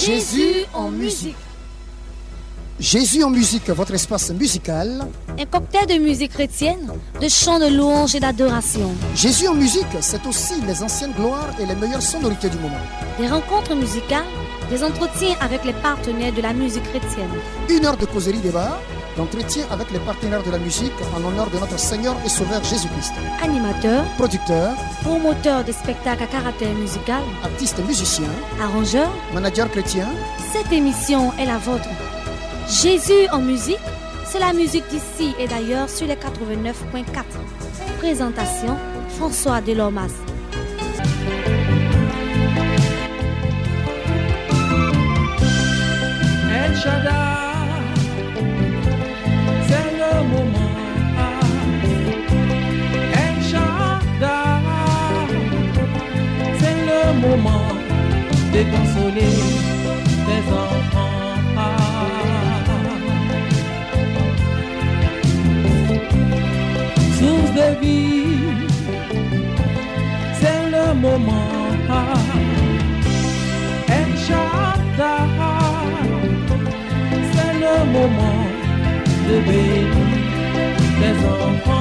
Jésus en musique. Jésus en musique, votre espace musical. Un cocktail de musique chrétienne, de chants de louange et d'adoration. Jésus en musique, c'est aussi les anciennes gloires et les meilleures sonorités du moment. Des rencontres musicales, des entretiens avec les partenaires de la musique chrétienne. 1 heure de causerie débat, d'entretien avec les partenaires de la musique en l'honneur de notre Seigneur et Sauveur Jésus-Christ. Animateurs, producteurs, promoteurs de spectacles à caractère musical, artistes musiciens, arrangeurs, managers chrétiens. Cette émission est la vôtre. Jésus en musique, c'est la musique d'ici et d'ailleurs sur les 89.4. Présentation, François Delormas. El Shaddai, c'est le moment. El Shaddai, c'est le moment de consoler tes enfants. Source de vie, c'est le moment. El Shaddai, c'est le moment de bénir tes enfants.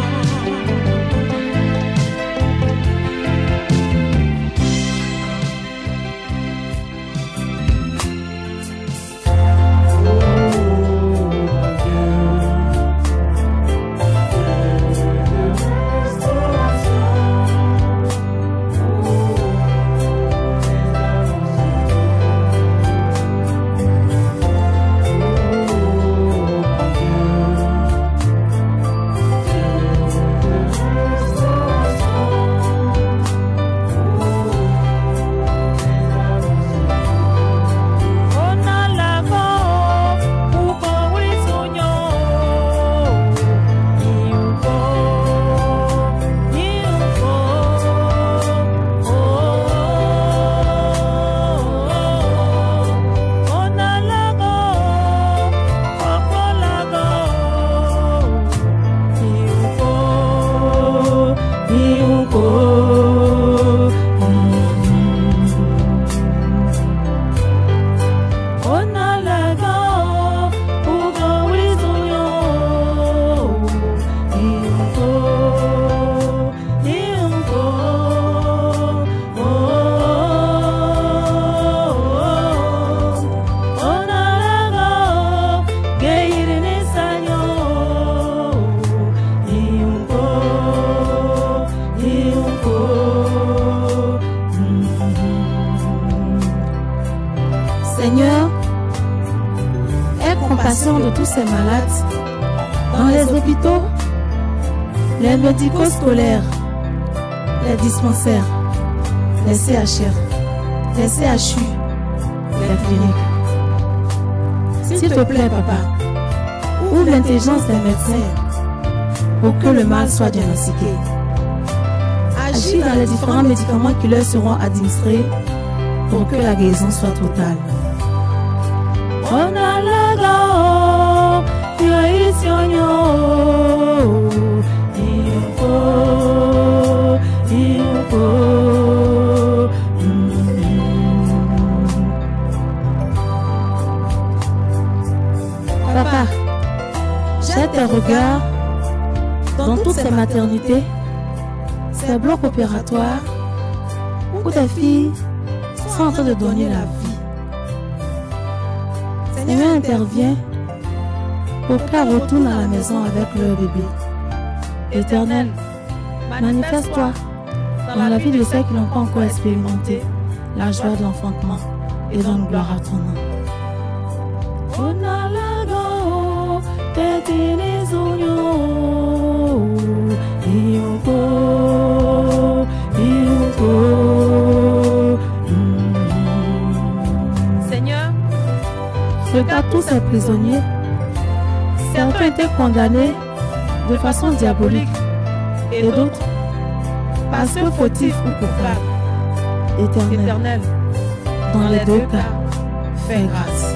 Seigneur, aie compassion de tous ces malades dans les hôpitaux, les médico-scolaires, les dispensaires, les CHR, les CHU, les cliniques. S'il te plaît, Papa, ouvre l'intelligence des médecins pour que le mal soit diagnostiqué. Agis dans les différents médicaments qui leur seront administrés pour que la guérison soit totale. Papa, jette tes regards dans toutes ces maternités, ces blocs opératoires où des filles sont en train de donner la vie. Seigneur, intervient pour qu'elles retournent à la maison avec leur bébé. Éternel, manifeste-toi dans la vie de ceux qui n'ont pas encore expérimenté la joie de l'enfantement et donne gloire à ton nom. Seigneur, regarde tous ces prisonniers. Certains étaient condamnés de façon diabolique et d'autres parce que fautifs ou coupables. Éternel, dans les deux cas, fais grâce.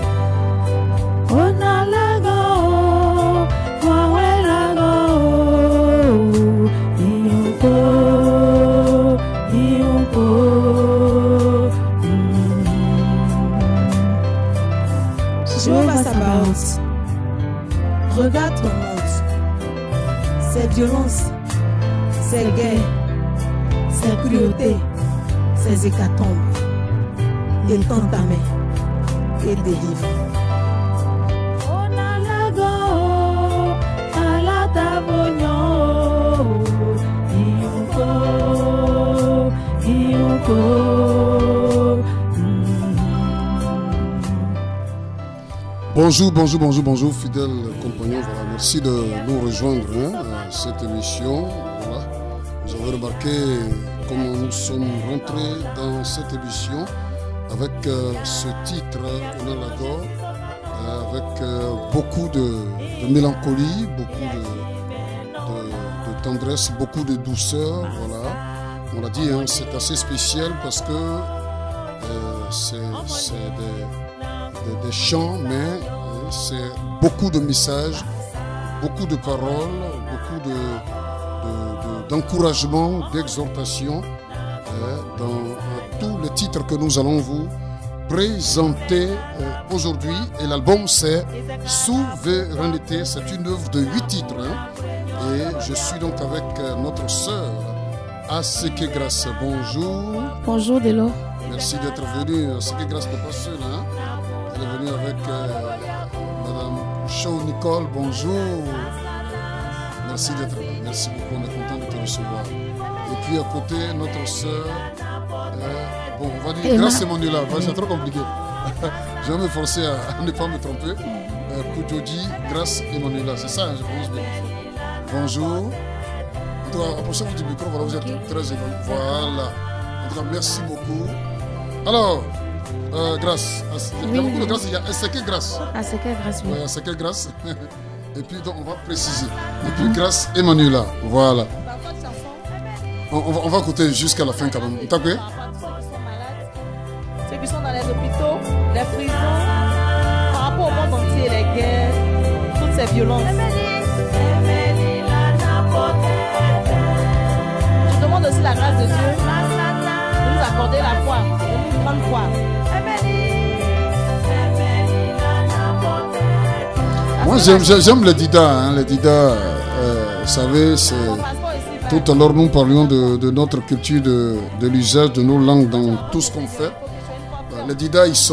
violences, ces guerres, ces cruautés, ces hécatombes. Étends ta main et délivre. Bonjour, fidèles compagnons. Voilà, merci de nous rejoindre à cette émission. Voilà. Vous avez remarqué comment nous sommes rentrés dans cette émission avec ce titre, Onalago, avec beaucoup de mélancolie, beaucoup de tendresse, beaucoup de douceur. Voilà. On l'a dit, c'est assez spécial parce que c'est des chants, mais c'est beaucoup de messages, beaucoup de paroles, beaucoup d'encouragement, d'exhortation dans tous les titres que nous allons vous présenter aujourd'hui. Et l'album, c'est Souveraineté. C'est une œuvre de 8 titres. Et je suis donc avec notre sœur Aseke Grace. Bonjour. Bonjour Delo. Merci d'être venu. Aseke Grace n'est pas seule. Elle est venue avec Madame Shaw Nicole. Bonjour. Merci d'être là. Merci beaucoup. On est content de te recevoir. Et puis à côté, notre sœur. On va dire Grace Emmanuela. C'est trop compliqué. Je vais me forcer à ne pas me tromper. Koudjodi, Grace Emmanuela. C'est ça, je pense bien. Bonjour. Approchez-vous du micro. Voilà, vous êtes très éloigné. Voilà. En tout cas, merci beaucoup. Alors, Grace. Il y a beaucoup de grâce. Il y a Aseke Grace. Aseke Grace, oui. Oui, Aseke Grace. Et puis, donc, on va préciser. Et puis, Grace Emmanuela. Voilà. On va écouter jusqu'à la fin quand même. T'as quoi? Ceux qui sont dans les hôpitaux, les prisons, par rapport au monde entier, les guerres, toutes ces violences. Je demande aussi la grâce de Dieu de nous accorder la foi, de nous prendre foi. Moi, j'aime les Dida. Les Dida, vous savez, c'est... Tout à l'heure, nous parlions de notre culture, de l'usage de nos langues dans tout ce qu'on fait. Les Dida, ils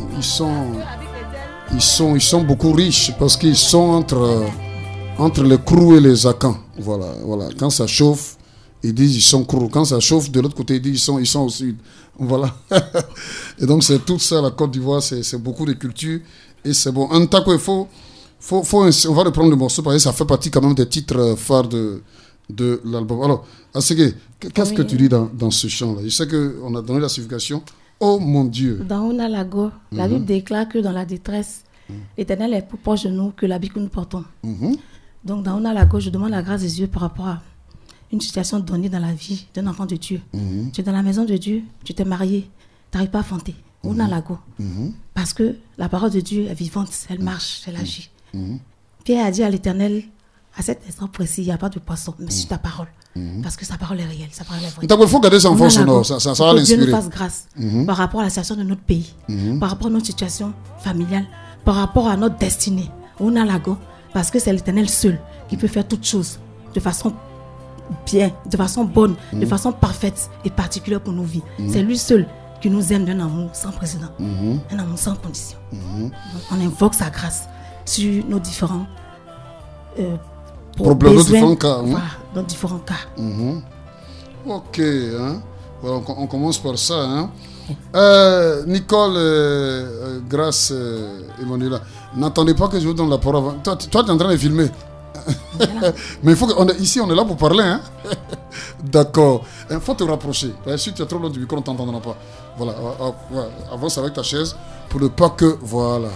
sont beaucoup riches parce qu'ils sont entre les Krou et les Akans. Voilà. Quand ça chauffe, ils disent ils sont Krou. Quand ça chauffe, de l'autre côté, ils disent ils sont au sud. Voilà. Et donc, c'est tout ça, la Côte d'Ivoire, c'est beaucoup de culture et c'est bon. En tant qu'il faut, on va reprendre le morceau parce que ça fait partie quand même des titres phares de l'album. Alors, Aseke, qu'est-ce que tu dis dans ce chant-là? Je sais qu'on a donné la signification. Oh mon Dieu. Dans Onalago, la Bible déclare que dans la détresse, l'Éternel est plus proche de nous que l'habit que nous portons. Donc dans Onalago, je demande la grâce des Dieu par rapport à une situation donnée dans la vie d'un enfant de Dieu. Tu es dans la maison de Dieu, tu t'es marié, tu n'arrives pas à fonder. Onalago. Parce que la parole de Dieu est vivante, elle marche, elle agit. Pierre a dit à l'Éternel, à cet instant précis, il n'y a pas de poisson, mais sur ta parole. Parce que sa parole est réelle, sa parole est vraie. Donc il faut garder son fond sonore, ça va l'inspirer. Que Dieu nous fasse grâce par rapport à la situation de notre pays, par rapport à notre situation familiale, par rapport à notre destinée. Onalago, parce que c'est l'Éternel seul qui peut faire toutes choses de façon bien, de façon bonne, de façon parfaite et particulière pour nos vies. C'est lui seul qui nous aime d'un amour sans précédent, un amour sans condition. Donc, on invoque sa grâce sur nos différents problèmes, nos différents cas. Voilà, dans différents cas. Ok, voilà, on commence par ça. Nicole, Grace, Emmanuela, n'attendez pas que je vous donne la parole. Toi, tu es en train de filmer. Mais il faut ici, on est là pour parler. D'accord. Il faut te rapprocher. Si tu es trop loin du micro, on ne t'entendra pas. Voilà, avance avec ta chaise pour ne pas que... Voilà.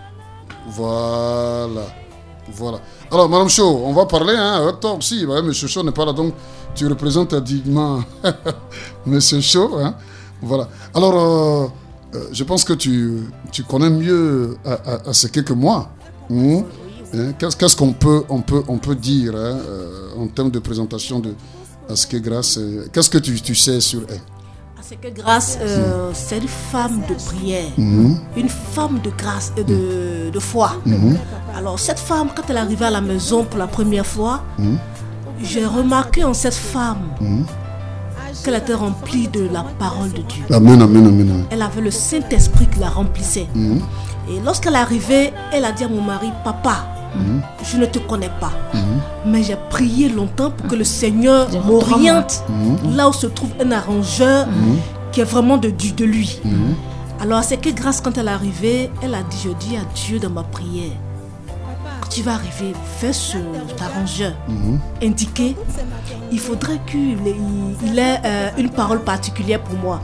Alors, Madame Shaw, on va parler avec toi aussi. Monsieur Shaw n'est pas là, donc tu représentes dignement Monsieur Shaw. Voilà. Alors, je pense que tu connais mieux Aseke que moi. Qu'est-ce qu'on peut dire en termes de présentation de Aseke Grace? Qu'est-ce que tu sais sur elle? Aseke Grace, c'est une femme de prière, une femme de grâce et de foi. Alors cette femme, quand elle est arrivée à la maison pour la première fois, j'ai remarqué en cette femme qu'elle était remplie de la parole de Dieu. Amen. Elle avait le Saint-Esprit qui la remplissait. Et lorsqu'elle est arrivée, elle a dit à mon mari, papa, je ne te connais pas, mais j'ai prié longtemps pour que le Seigneur m'oriente là où se trouve un arrangeur qui est vraiment de lui. Alors c'est que grâce, quand elle est arrivée, elle a dit, je dis à Dieu dans ma prière, quand tu vas arriver, fais cet arrangeur indiqué, il faudrait qu'il ait une parole particulière pour moi.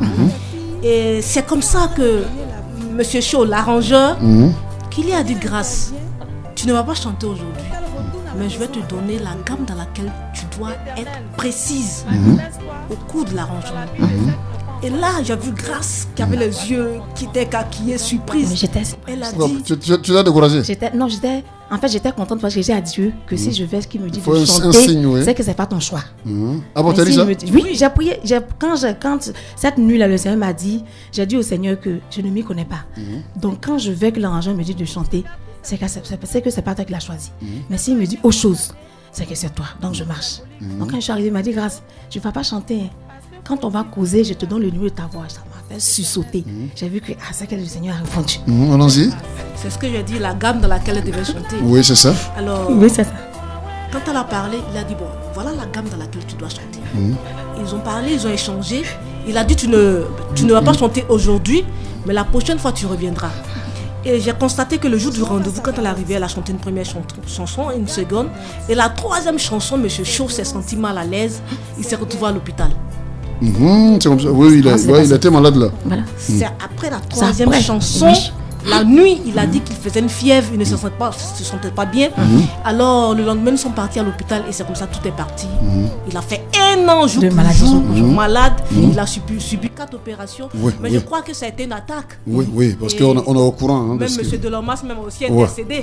Et c'est comme ça que Monsieur Shaw, l'arrangeur, qui lui a dit grâce, tu ne vas pas chanter aujourd'hui, mais je vais te donner la gamme dans laquelle tu dois être précise au cours de l'arrangement. Et là, j'ai vu Grâce qui avait les yeux qui étaient caquillés, surprise. Elle a dit... Tu l'as découragé? J'étais contente parce que j'ai à Dieu que si je fais ce qu'il me dit de chanter, c'est que c'est pas ton choix. Ah bon, tu as dit ça? Oui, j'ai prié. Quand cette nuit-là, le Seigneur m'a dit, j'ai dit au Seigneur que je ne m'y connais pas. Donc quand je veux que l'arrangeur me dit de chanter, c'est que c'est pas toi qui l'as choisi. Mais s'il me dit autre chose, c'est que c'est toi. Donc je marche. Donc quand je suis arrivée, il m'a dit, Grâce, tu ne vas pas chanter. Quand on va causer, je te donne le numéro de ta voix. Ça m'a fait sursauter. J'ai vu que c'est que le Seigneur a répondu. Allons-y. C'est ce que j'ai dit, la gamme dans laquelle elle devait chanter. Oui, c'est ça. Alors, oui, c'est ça. Quand elle a parlé, il a dit, bon, voilà la gamme dans laquelle tu dois chanter. Ils ont parlé, ils ont échangé. Il a dit, tu ne vas pas chanter aujourd'hui, mais la prochaine fois, tu reviendras. Et j'ai constaté que le jour du rendez-vous, quand elle est arrivée, elle a chanté une première chanson, une seconde. Et la troisième chanson, M. Shaw s'est senti mal à l'aise. Il s'est retrouvé à l'hôpital. C'est comme ça. Oui, il était malade là. Voilà. C'est après la troisième chanson. La nuit, il a dit qu'il faisait une fièvre, il ne se sentait pas bien. Alors le lendemain, ils sont partis à l'hôpital et c'est comme ça tout est parti. Il a fait 1 an jour pour jour malade. Il a subi 4 opérations. Mais je crois que ça a été une attaque. Oui, parce qu'on est au courant. Même M. Delormas même aussi est décédé.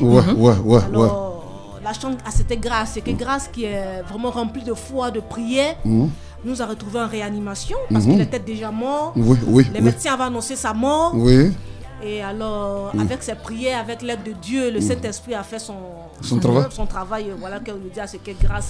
Alors la chante à cette Grâce, c'est que Grâce qui est vraiment remplie de foi, de prière, nous a retrouvés en réanimation parce qu'il était déjà mort. Les médecins avaient annoncé sa mort. Et alors, avec ses prières, avec l'aide de Dieu, le Saint-Esprit a fait son travail. Voilà qu'on nous dit à ce qu'est Grâce.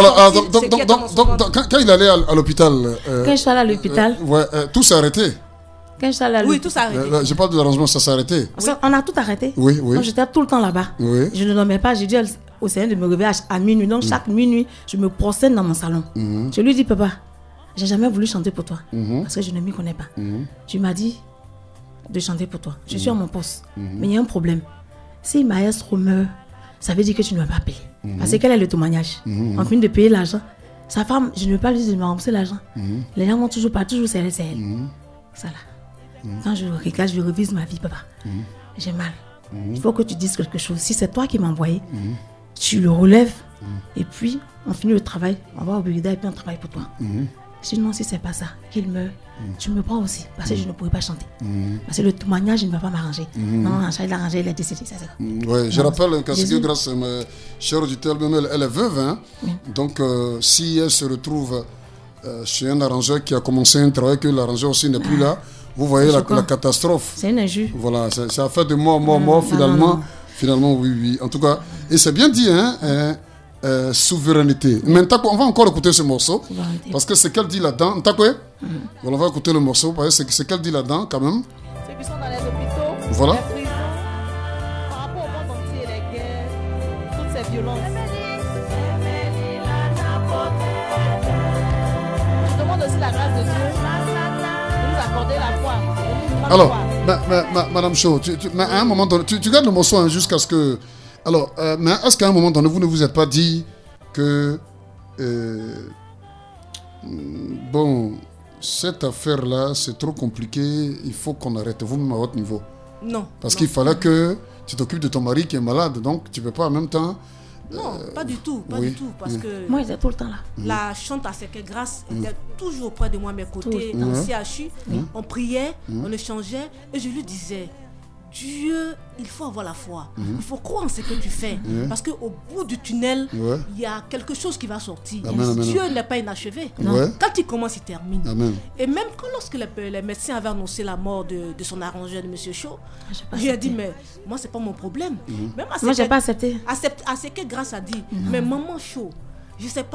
Donc, quand il allait à l'hôpital... Quand je suis allé à l'hôpital... tout s'est arrêté. Quand je suis allé à l'hôpital... Oui, tout s'est arrêté. Je parle de l'arrangement, ça s'est arrêté. On a tout arrêté. Donc, j'étais tout le temps là-bas. Je ne dormais pas. J'ai dit au Seigneur de me réveiller à minuit. Donc, chaque minuit, je me procède dans mon salon. Je lui dis, papa, j'ai jamais voulu chanter pour toi. Parce que je ne m'y connais pas. Tu m'as dit de chanter pour toi. Je suis à mon poste. Mais il y a un problème. Si maestro meurt, ça veut dire que tu ne vas pas payer. Parce que quel est le témoignage? On finit de payer l'argent. Sa femme, je ne veux pas lui dire de me rembourser l'argent. Les gens vont toujours pas, toujours c'est elle. Ça là. Quand je regarde, je revise ma vie, papa. J'ai mal. Il faut que tu dises quelque chose. Si c'est toi qui m'as envoyé, tu le relèves. Et puis, on finit le travail. On va au bureau et puis on travaille pour toi. Sinon, si c'est pas ça, qu'il meurt, tu me prends aussi, parce que je ne pourrais pas chanter. Parce que le témoignage, il ne va pas m'arranger. Non, il a arrangé, il est décédé. Je rappelle qu'à ce que Grâce, ma chère auditeur, elle est veuve. Donc, si elle se retrouve chez un arrangeur qui a commencé un travail, que l'arrangeur aussi n'est plus là, vous voyez la catastrophe. C'est une injure. Voilà, ça a fait de mort, finalement. Finalement, oui. En tout cas, et c'est bien dit, souveraineté. Maintenant, on va encore écouter ce morceau parce que c'est qu'elle dit là-dedans. On va écouter le morceau parce que c'est qu'elle dit là-dedans quand même. Ceux qui sont dans les hôpitaux, voilà. les prisons, par rapport au monde entier, les guerres, toutes ces violences. Je demande aussi la grâce de Dieu de nous accorder la foi. Alors, Madame Shaw, mais à un moment donné, tu gardes le morceau jusqu'à ce que. Alors, mais est-ce qu'à un moment donné, vous ne vous êtes pas dit que, cette affaire-là, c'est trop compliqué, il faut qu'on arrête, vous-même à votre niveau? Non. Parce qu'il fallait que tu t'occupes de ton mari qui est malade, donc tu ne peux pas en même temps... Non, pas du tout, parce que... Moi, j'étais tout le temps là. La chante à Seke Grâce était toujours auprès de moi, à mes côtés, dans le CHU. On priait, on échangeait, et je lui disais... Dieu, il faut avoir la foi. Il faut croire en ce que tu fais. Parce qu'au bout du tunnel, il y a quelque chose qui va sortir. Dieu n'est pas inachevé. Quand il commence, il termine. Et même lorsque les médecins avaient annoncé la mort de son arrangeur, de M. Shaw, je lui ai dit, mais moi, c'est pas mon problème. Même moi, je n'ai pas accepté. À ce que Grâce a dit, mais maman Shaw, je ne sais pas.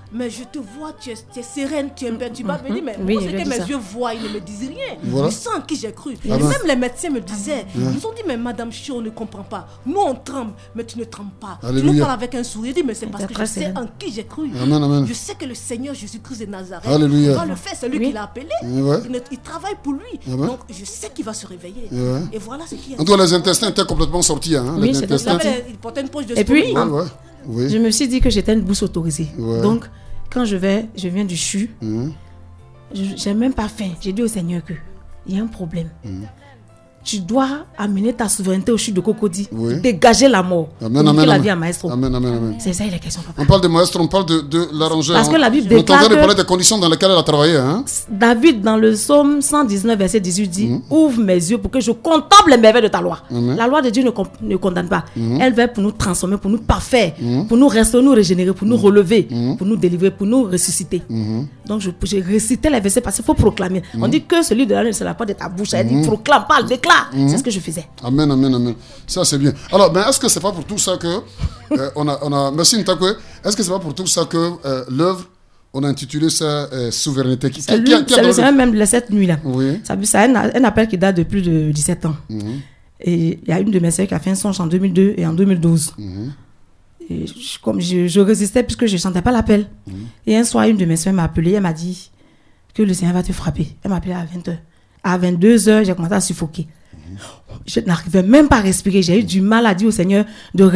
mais je te vois, tu es sereine, tu es imperturbable. Je dis, mais Oui, moi, je ce lui ai que dit mes ça. yeux voient, ils ne me disent rien. Voilà. Je sens en qui j'ai cru. Et ben. même les médecins me disaient, ils nous ont dit, mais Madame Cho, on ne comprend pas. Nous, on tremble, mais tu ne trembles pas. Tu Alléluia. nous parles avec un sourire. Je dis, mais c'est parce que je très sais sereine. en qui j'ai cru. Amen, amen. Je sais que le Seigneur Jésus-Christ de Nazareth Alléluia. va le faire. C'est lui Oui. qui l'a appelé. Ouais. Il travaille pour lui. Amen. Donc, je sais qu'il va se réveiller. Ouais. Et voilà ce qui est. En tout cas, les intestins étaient complètement sortis. Hein, Oui, les c'est intestins. Il portait une poche de Et puis, stomie. Ouais. Oui. Je me suis dit que j'étais une bourse autorisée. Ouais. Donc, quand je viens du CHU, Mhm. j'ai même pas faim. J'ai dit au Seigneur que il y a un problème. Tu dois amener ta souveraineté au CHU de Cocody. Oui. Dégager la mort. Amen, Pour amen, niquer la amen. vie à maestro. Amen, amen, amen. C'est ça, il est question, papa. On parle de maître, on parle de l'arrangeur. Parce que la Bible On est en train déclare de parler que des conditions dans lesquelles elle a travaillé. Hein? David, dans le psaume 119, verset 18, dit ouvre mes yeux pour que je contemple les merveilles de ta loi. Amen. La loi de Dieu ne condamne pas. Elle va pour nous transformer, pour nous parfaire, pour nous restaurer, nous régénérer, pour nous relever, pour nous délivrer, pour nous ressusciter. Donc, j'ai récité les versets parce qu'il faut proclamer. On dit que celui de l'année ne sera pas de ta bouche. Elle dit proclame, parle, déclare. C'est ce que je faisais. Amen, amen, amen. Ça, c'est bien. Alors, mais est-ce que c'est pas pour tout ça que on a merci Ntakwe. Est-ce que c'est pas pour tout ça que l'œuvre, on a intitulé ça Souveraineté. C'est le Seigneur même de cette nuit-là. Oui. C'est un appel qui date de plus de 17 ans. Et il y a une de mes sœurs qui a fait un songe en 2002 et en 2012. Et comme je résistais puisque je ne chantais pas l'appel. Et un soir, une de mes sœurs m'a appelé. Elle m'a dit que le Seigneur va te frapper. Elle m'a appelé à 20h. À 22h, j'ai commencé à suffoquer. Je n'arrivais même pas à respirer. J'ai eu du mal à dire au Seigneur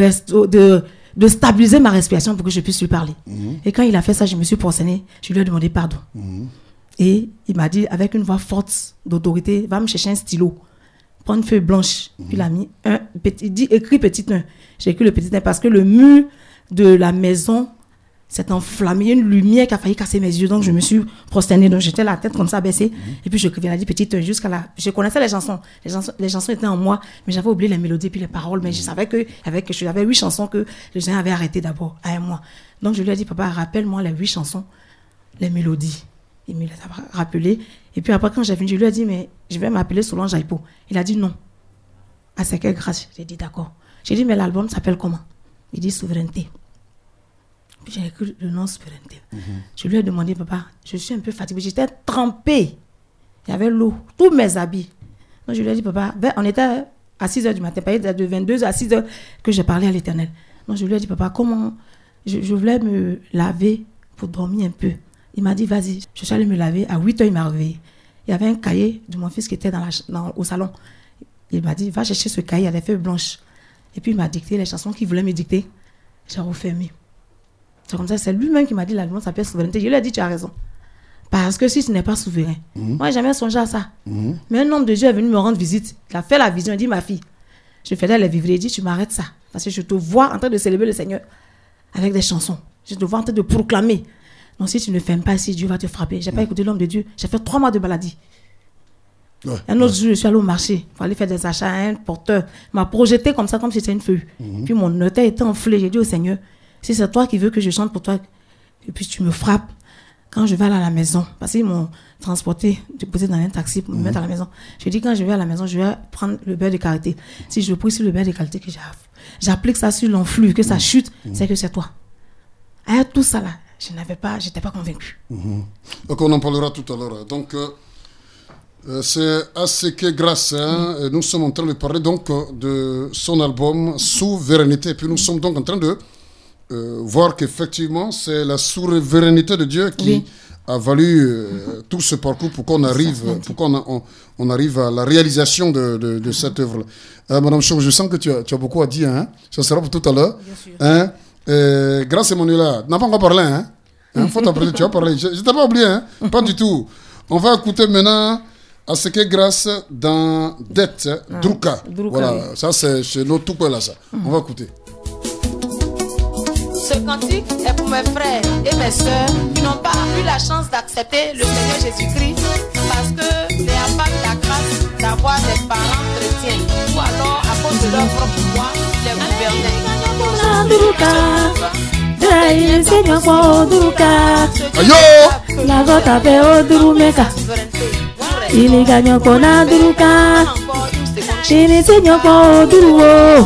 de stabiliser ma respiration pour que je puisse lui parler. Et quand il a fait ça, je me suis prosternée. Je lui ai demandé pardon. Et il m'a dit, avec une voix forte d'autorité, va me chercher un stylo. Prends une feuille blanche. Puis il a mis un petit, il dit, écris petit 1. J'ai écrit le petit 1 parce que le mur de la maison s'est enflammé. Il y a une lumière qui a failli casser mes yeux. Donc je me suis prosternée. Donc j'étais la tête comme ça baissée. Et puis je écrivais, il a dit petit 1 jusqu'à la... Je connaissais les chansons. Les chansons étaient en moi. Mais j'avais oublié les mélodies puis les paroles. Mais je savais que j'avais 8 chansons que le Seigneur avait arrêtées d'abord à un mois. Donc je lui ai dit, papa, rappelle-moi les 8 chansons, les mélodies. Il me les a rappelées. Et puis après, quand j'ai fini, je lui ai dit, mais je vais m'appeler Solange Aipo. Il a dit non. Ah, c'est quelle grâce? J'ai dit d'accord. J'ai dit, mais l'album s'appelle comment? Il dit Souveraineté. Puis j'ai écrit le nom Souveraineté. Je lui ai demandé, papa, je suis un peu fatiguée. J'étais trempée. Il y avait l'eau, tous mes habits. Donc je lui ai dit, papa, on était à 6h du matin, de 22h à 6h que j'ai parlé à l'Éternel. Donc je lui ai dit, papa, comment je voulais me laver pour dormir un peu. Il m'a dit, vas-y. Je suis allée me laver. À 8h, il m'a réveillée. Il y avait un cahier de mon fils qui était au salon. Il m'a dit, va chercher ce cahier, il y a des feuilles blanches. Et puis il m'a dicté les chansons qu'il voulait me dicter. J'ai refermé. C'est comme ça, c'est lui-même qui m'a dit, l'album s'appelle Souveraineté. Je lui ai dit, tu as raison. Parce que si tu n'es pas souverain, moi, j'ai jamais songé à ça. Mais un homme de Dieu est venu me rendre visite. Il a fait la vision. Il dit, ma fille, je faisais les vivres. Il dit, tu m'arrêtes ça. Parce que je te vois en train de célébrer le Seigneur avec des chansons. Je te vois en train de proclamer. Donc, si tu ne fermes pas ici, Dieu va te frapper. Je n'ai pas écouté l'homme de Dieu. J'ai fait 3 mois de maladie. Un autre jour, je suis allée au marché. Il fallait faire des achats à un porteur. Il m'a projeté comme ça, comme si c'était une feuille. Puis mon notaire était enflé. J'ai dit au Seigneur, si c'est toi qui veux que je chante pour toi, et puis tu me frappes, quand je vais aller à la maison, parce qu'ils m'ont transporté, déposé dans un taxi pour me mettre à la maison. Je dis, quand je vais à la maison, je vais prendre le beurre de karité. Si je prie sur le beurre de karité, que j'applique ça sur l'enflux, que ça chute, c'est que c'est toi. À tout ça là, j'étais pas convaincue. Donc on en parlera tout à l'heure. Donc c'est Aseke Grâce. Nous sommes en train de parler donc de son album Souveraineté. Et puis nous sommes donc en train de voir qu'effectivement c'est la souveraineté de Dieu qui a valu tout ce parcours pour qu'on arrive, on arrive à la réalisation de cette œuvre. Madame Cho, je sens que tu as beaucoup à dire. Hein? Ça sera pour tout à l'heure. Hein? Grâce Emmanuela, tu n'as pas encore parlé. Hein? Faut t'appeler, tu as parlé. Je ne t'ai pas oublié. Hein? Pas du tout. On va écouter maintenant Aseke Grâce dans Dette Druka. Voilà, oui. Ça c'est chez nos tout là ça. On va écouter. Ce cantique est pour mes frères et mes sœurs qui n'ont pas eu la chance d'accepter le Seigneur Jésus-Christ parce qu'il n'y a pas la grâce d'avoir des parents chrétiens ou alors à cause de leur propre foi, les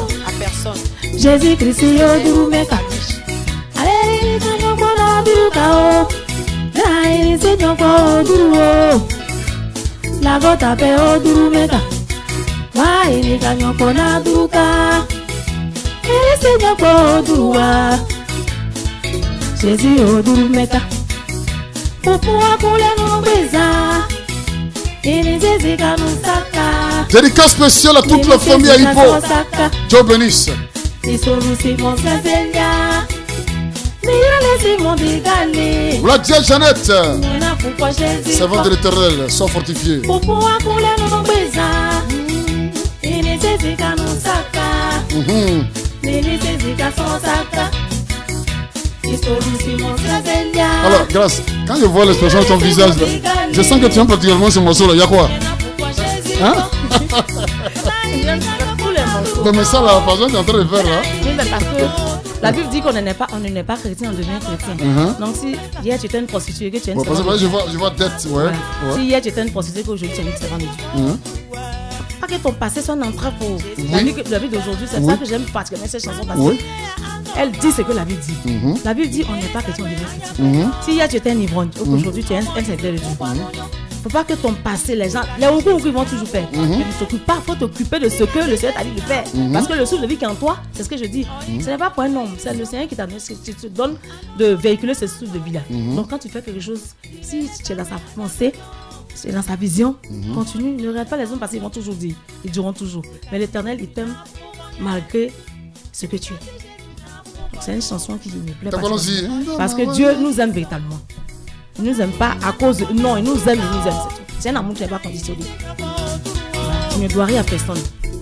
Jésus-Christ, o. Dai se nyoko oduru o. La gota pe oduru meta. Wa ini ka nyoko na duka. Se nyoko oduru wa. Jésus oduru meta. Popo akule no beza. Ini Jésus ka no saka. Dédicace spéciale à toute la famille à Hippo. Dieu bénisse. Voilà Dieu Jeannette. Servante de l'Éternel, sois fortifié. Alors, grâce, quand je vois l'expression de ton visage, là, je sens que tu aimes particulièrement ce morceau-là. Il y a quoi? Hein? Mais ça, la façon que tu es en train de faire là. Oui, mais parce que la Bible dit qu'on n'est pas chrétien, on devient chrétien. Donc, si hier tu étais une prostituée, que tu es une servante de Dieu. Je vois dette, ouais. Si hier tu étais une prostituée, qu'aujourd'hui tu es une servante de Dieu. Pas que ton passé soit un entrave pour la vie d'aujourd'hui. C'est ça que j'aime particulièrement cette chanson parce que elle dit ce que la Bible dit. La Bible dit on n'est pas chrétien, on devient chrétien. Si hier tu étais un ivrogne, aujourd'hui tu es un serviteur de Dieu. Faut pas que ton passé, les gens, les ougous ils vont toujours faire. Mais ne t'occupe pas, faut t'occuper de ce que le Seigneur t'a dit de faire. Parce que le souffle de vie qui est en toi, c'est ce que je dis. Ce n'est pas pour un homme, c'est le Seigneur qui t'a donné, qui te donne de véhiculer ce souffle de vie là. Donc quand tu fais quelque chose, si tu es dans sa pensée, c'est dans sa vision, continue. Ne regarde pas les hommes parce qu'ils vont toujours dire, ils diront toujours. Mais l'Éternel, il t'aime malgré ce que tu es. Donc c'est une chanson qui me plaît pas. Parce que Dieu nous aime véritablement. Il ne nous aime pas à cause de... Non, il nous aime, c'est un amour qui n'est pas conditionné. Tu ne dois rien à personne.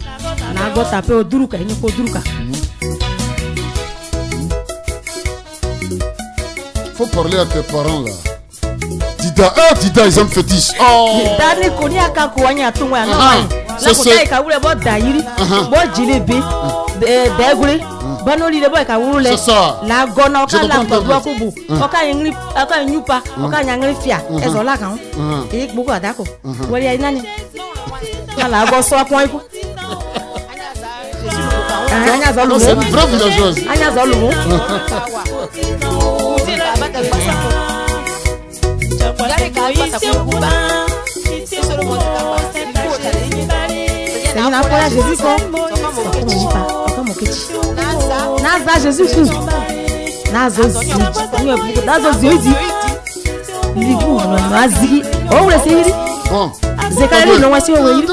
Faut parler à tes parents là. Dida, ils aiment fétiche. Oh! C'est ça. Banoli le boy ka wurule la gona ka la gbo kubu o ka yin aka nyupa o ka nyangri fia ezola kan e gbogbo adako wori ai nani la go so apon iku anya zo lu c'est une vraie villageoise anya zo lu c'est une fois Jésus ko Naza Jésus Christ. Nazo Zidi. Ligu Nazi. Oh le Siri. Bon. Zekali no wasi owe.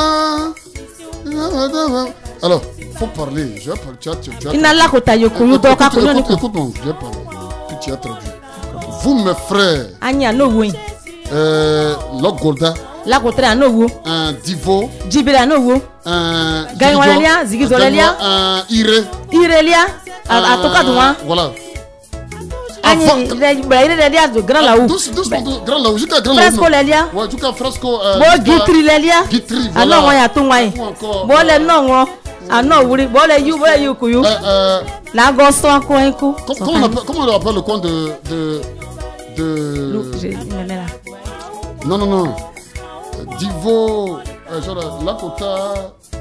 Alors, faut parler. Je vais parler. Inala kota yokuyu doka kunyo ni. Écoute-moi, je vais parler. Que tu as traduit. Vous mes frères. Anya no win. Logolda. La kotra no wo. Un divo. Jibira no wo. Un Gaiwalia, Zigizolelia. Un ire. Irelia. À toka doua. Voilà. Avant Irelia de Grand Laou. Doucement, Grand Laou, jusqu'à Grand Laou. Fresco Lelia. Ouais, jusqu'à Fresco. Bo Gitri Lelia. Gitri, voilà. Alors on y a tout moi. Bo le non. Ah non, oui, bo le you kuyu. La gosso encore un coup. Comment on appelle le coin de Non. Divo, Lakota,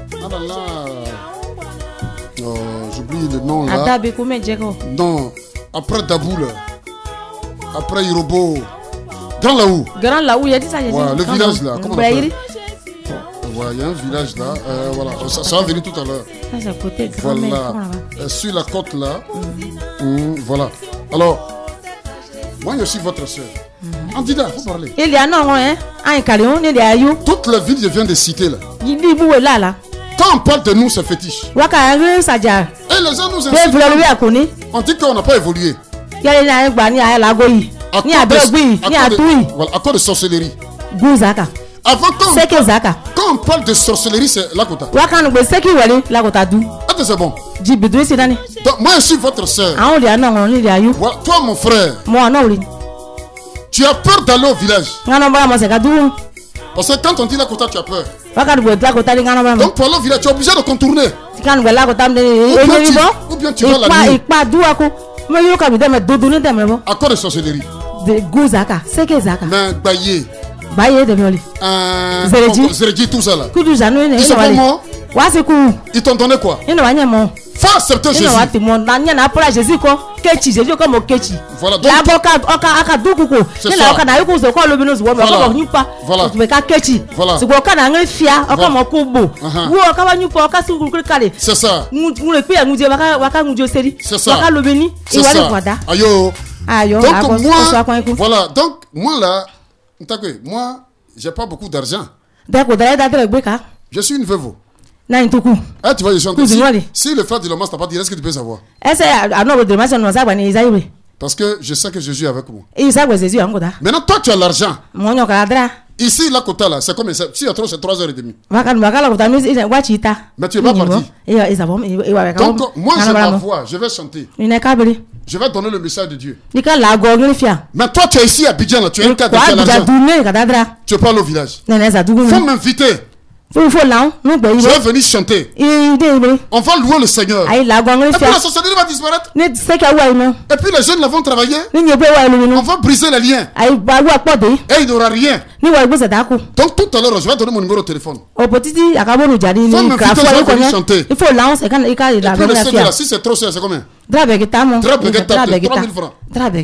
j'oublie le nom là. Non, après Daboul, après Irobo, Grand Laou, il y a dit ça. Ouais, le village là, comment on appelle? Ouais, il y a un village là, voilà, ça va venir tout à l'heure. Voilà, sur la côte là, voilà. Alors, moi je suis votre soeur. Andida, faut parler. Il y a non, hein? Un calion, il y a you. Toute la ville, je viens de citer là. Il dit où est là. Quand on parle de nous, c'est fétiche. Et les gens nous insultent. On dit qu'on n'a pas évolué. À cause de sorcellerie. Avant, quand on parle de sorcellerie, c'est Lakota. Est-ce que c'est bon? Donc, moi, je suis votre soeur. Toi, mon frère. Tu as peur d'aller au village. Parce que quand on dit Lakota, tu as peur. Donc pour aller au village, tu es obligé de contourner. Ou bien tu vas la nuit. À cause de sorcellerie. Mais Baye. Zeredi, tout ça là. Ils sont comment? Ils t'ont donné quoi? Faut accepter Jésus. Voilà. Donc, c'est ça. Donc moi là, moi j'ai pas beaucoup d'argent. Je suis une veuve. Ah, tu vas y chanter. Si le frère de l'homme t'a pas dit, est-ce que tu peux savoir? Parce que je sais que Jésus est avec moi. Maintenant, toi, tu as l'argent. Ici, là, côté là, c'est combien? Si il y a trop, c'est 3h30. Mais tu n'es pas parti. Donc, moi, j'ai ma voix, je vais chanter. Je vais donner le message de Dieu. Mais toi, tu es ici à Abidjan, tu es un cas de l'argent. Tu parles au village. Faut m'inviter. Je vais venir chanter. On va louer le Seigneur. Et puis la sorcellerie va disparaître. Et puis les jeunes là vont travailler. On va briser les liens. Et il n'y aura rien. Donc tout à l'heure, je vais donner mon numéro de téléphone. Faut m'inviter, je vais venir chanter. Et puis le Seigneur là, si c'est trop cher, c'est combien? 3 000 francs. 3 000 francs.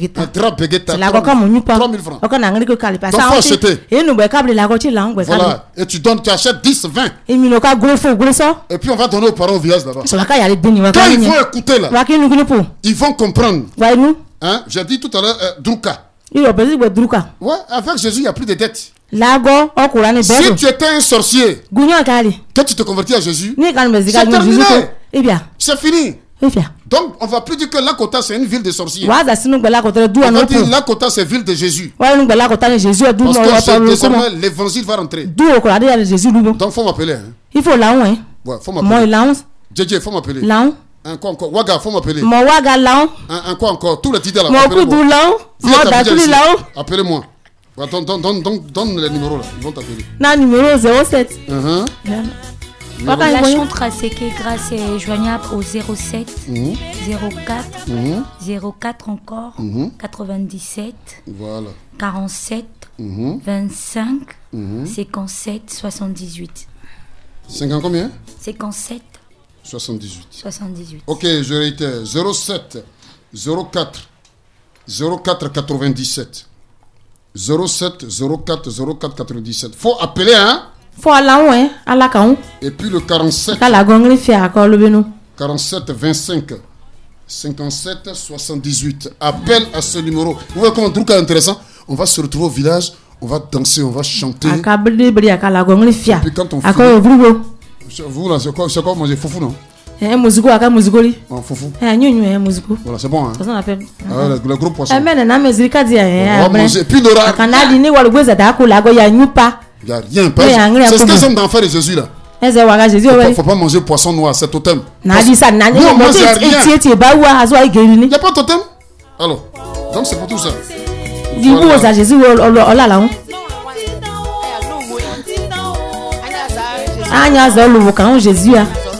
Donc faut acheter. Voilà. Et tu donnes, tu achètes 10, 20. Et puis on va donner aux parents au village là-bas. Quand ils vont écouter là, ils vont comprendre. Hein? J'ai dit tout à l'heure, Druka. Ouais, avec Jésus, il n'y a plus de dettes. Si tu étais un sorcier, que tu te convertis à Jésus, c'est terminé. C'est fini. Donc, on ne va plus dire que Lakota c'est une ville de sorciers. On va dire Lakota c'est ville de Jésus. Parce que désormais l'évangile va rentrer. Donc, il faut m'appeler. Hein? Ouais, faut m'appeler. JJ, il faut m'appeler. Un quoi encore? Waga, il faut m'appeler. Un quoi encore? Tous les titres là. Appelez-moi. Donne les numéros là. Ils vont t'appeler. Numéro 07. La chantre Seke Grâce est joignable au 07 04 04 encore 97 voilà. 47 25 57 78. 50 combien? 57 78. Ok, je réitère. 07 04 04 97 07 04 04 97. Faut appeler, hein? Et puis le 47 47 25 57 78. Appelle à ce numéro. Vous voyez comment un truc intéressant? On va se retrouver au village, on va danser, on va chanter. Et puis quand on finit, vous là, c'est quoi manger? Foufou, non? Foufou. Voilà, c'est bon, hein? Le gros poisson. On va manger. Et puis l'aura. Il n'y a rien. C'est ce que j'aime d'en faire de Jésus là. Il ne faut pas manger poisson noir, c'est totem. Non, moi j'ai rien. Il n'y a pas de totem. Alors, donc c'est pour tout ça. Jésus.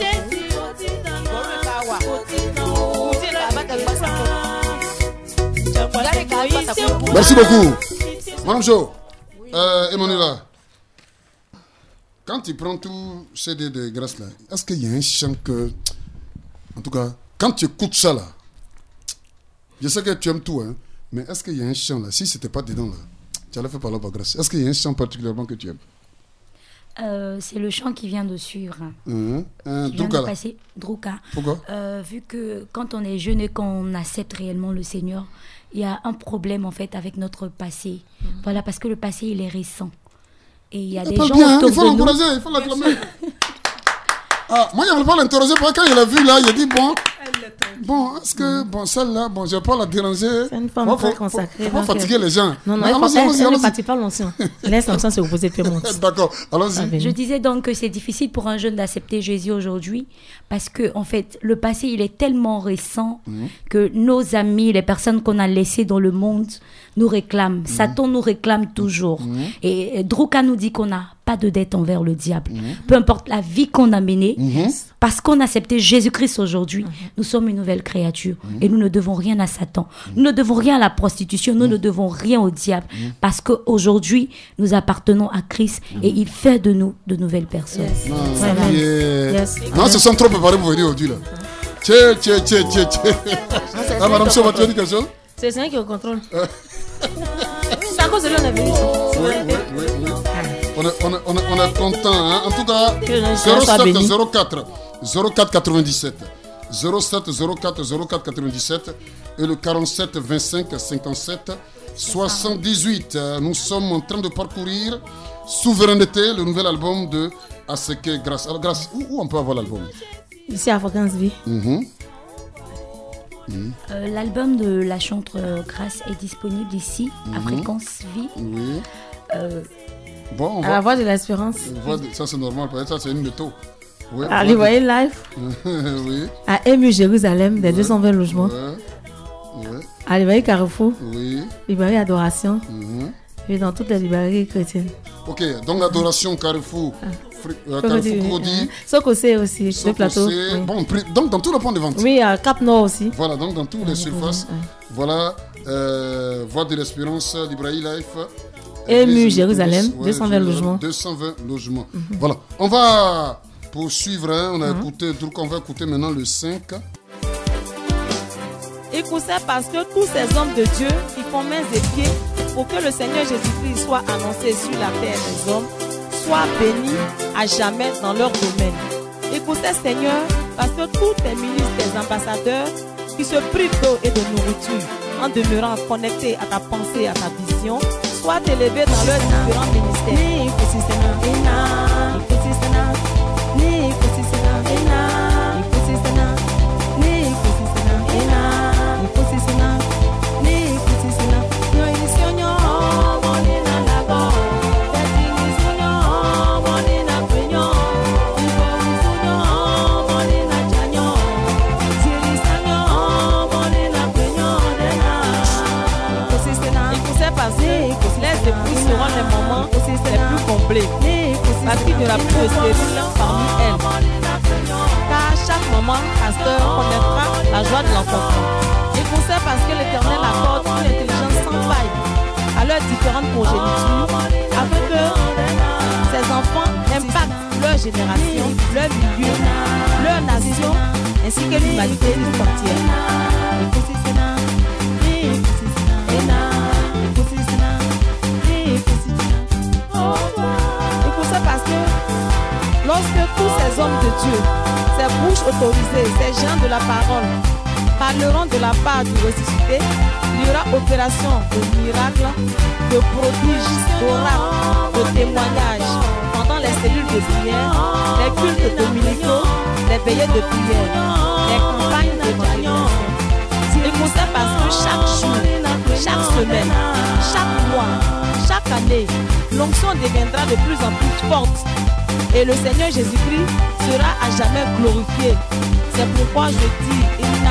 Merci beaucoup. Madame Jo, Emmanuela, quand tu prends tout CD de grâce là, est-ce qu'il y a un chant que, en tout cas, quand tu écoutes ça là, je sais que tu aimes tout, hein, mais est-ce qu'il y a un chant là, si c'était pas dedans là, tu allais faire par la grâce, est-ce qu'il y a un chant particulièrement que tu aimes? C'est le chant qui vient de suivre. Druka. Pourquoi? Vu que quand on est jeune et qu'on accepte réellement le Seigneur, il y a un problème en fait avec notre passé. Voilà, parce que le passé il est récent. Et il y a des gens autour il faut l'encourager, il faut l'acclamer. Moi je ne veux pas l'interroger parce que quand il a vu là, il a dit bon, est-ce que celle-là, je ne vais pas la déranger. C'est une femme très consacrée. Il faut fatiguer les gens. Non, elle ne fatigue pas l'ancien. Laisse l'ancien se reposer de D'accord, allons-y. Je disais donc que c'est difficile pour un jeune d'accepter Jésus aujourd'hui parce que en fait, le passé, il est tellement récent que nos amis, les personnes qu'on a laissées dans le monde nous réclament. Satan nous réclame toujours. Et Druka nous dit qu'on n'a pas de dette envers le diable. Peu importe la vie qu'on a menée, parce qu'on a accepté Jésus-Christ aujourd'hui, nous sommes une nouvelle créature et nous ne devons rien à Satan. Nous ne devons rien à la prostitution, nous ne devons rien au diable parce qu'aujourd'hui, nous appartenons à Christ et il fait de nous de nouvelles personnes. Non, se sont trop préparés pour venir aujourd'hui là. Tché. Ah, Madame Sova, tu as dit quelque chose? C'est le Seigneur qui est au contrôle. C'est à cause de lui qu'on est venu. Oui. On est content. Hein? En tout cas, 04 97. 07 04 97 et le 47 25 57 78. Nous sommes en train de parcourir Souveraineté, le nouvel album de Aseke Grâce. Alors, Grâce, où on peut avoir l'album? Ici à Fréquence Vie. L'album de la chanteuse Grâce est disponible ici à Fréquence Vie. Oui. Bon, à la Voix de l'Espérance. Ça c'est normal, peut-être ça c'est une méthode. Oui, à l'Ivoire Live. Oui. À Ému Jérusalem, des 220 logements. Oui. À l'Ivoire Carrefour. Oui. Librairie Adoration. Et dans toutes les librairies chrétiennes. Ok, donc l'Adoration Carrefour. Carrefour Cody. Sokosé aussi, deux plateaux. Oui. Bon, donc dans tous les points de vente. Oui, à Cap Nord aussi. Voilà, donc dans toutes les surfaces. Voilà, Voix de l'Espérance, Librairie Life. Ému Jérusalem, 220 logements. 220 logements. Voilà, on va poursuivre. Hein. On a écouté, donc on va écouter maintenant le 5. Écoutez, parce que tous ces hommes de Dieu qui font mains et pieds pour que le Seigneur Jésus-Christ soit annoncé sur la terre des hommes, soit béni à jamais dans leur domaine. Écoutez, Seigneur, parce que tous tes ministres, tes ambassadeurs qui se privent d'eau et de nourriture en demeurant connectés à ta pensée, à ta vision, soient élevés dans leurs différents ministères. Les épouses seront les moments les plus comblés parce qu'il n'y aura plus de stérile parmi elles. Car chaque maman, pasteur, connaîtra la joie de l'enfant. Et pour ça, parce que l'Éternel accorde une intelligence sans faille à leurs différentes progénitures afin que ces enfants impactent leur génération, leur milieu, leur nation ainsi que l'humanité tout entière. Parce que lorsque tous ces hommes de Dieu, ces bouches autorisées, ces gens de la parole, parleront de la part du ressuscité, il y aura opération de miracles, de prodiges, d'oracles, de témoignages pendant les cellules de prière, les cultes dominicaux, les veillées de prière, les campagnes de diagnostic. Et pour ça, parce que chaque jour, chaque semaine, chaque mois, chaque année, l'onction deviendra de plus en plus forte et le Seigneur Jésus-Christ sera à jamais glorifié. C'est pourquoi je dis,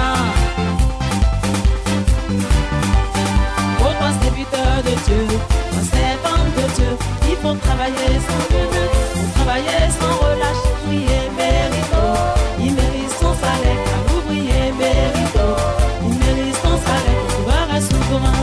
ô toi serviteur de Dieu, ô servant de Dieu, il faut travailler sans relâche, travailler sans relâche, prier mérito, il mérite son salaire, car l'ouvrier mérito, il mérite son salaire, pour pouvoir être souverain.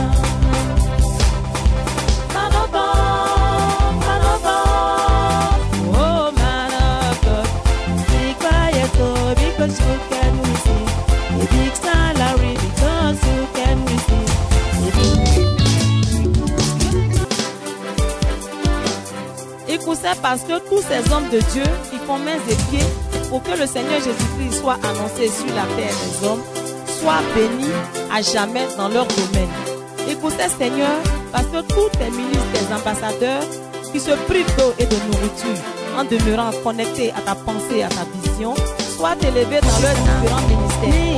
Because you can receive a big salary, because you can receive a big. Écoutez, parce que tous ces hommes de Dieu qui font mains et pieds pour que le Seigneur Jésus-Christ soit annoncé sur la terre des hommes, soient bénis à jamais dans leur domaine. Écoutez, Seigneur, parce que tous tes ministres, tes ambassadeurs qui se privent d'eau et de nourriture en demeurant connectés à ta pensée, à ta vision, soient élevés dans leurs différents ministères.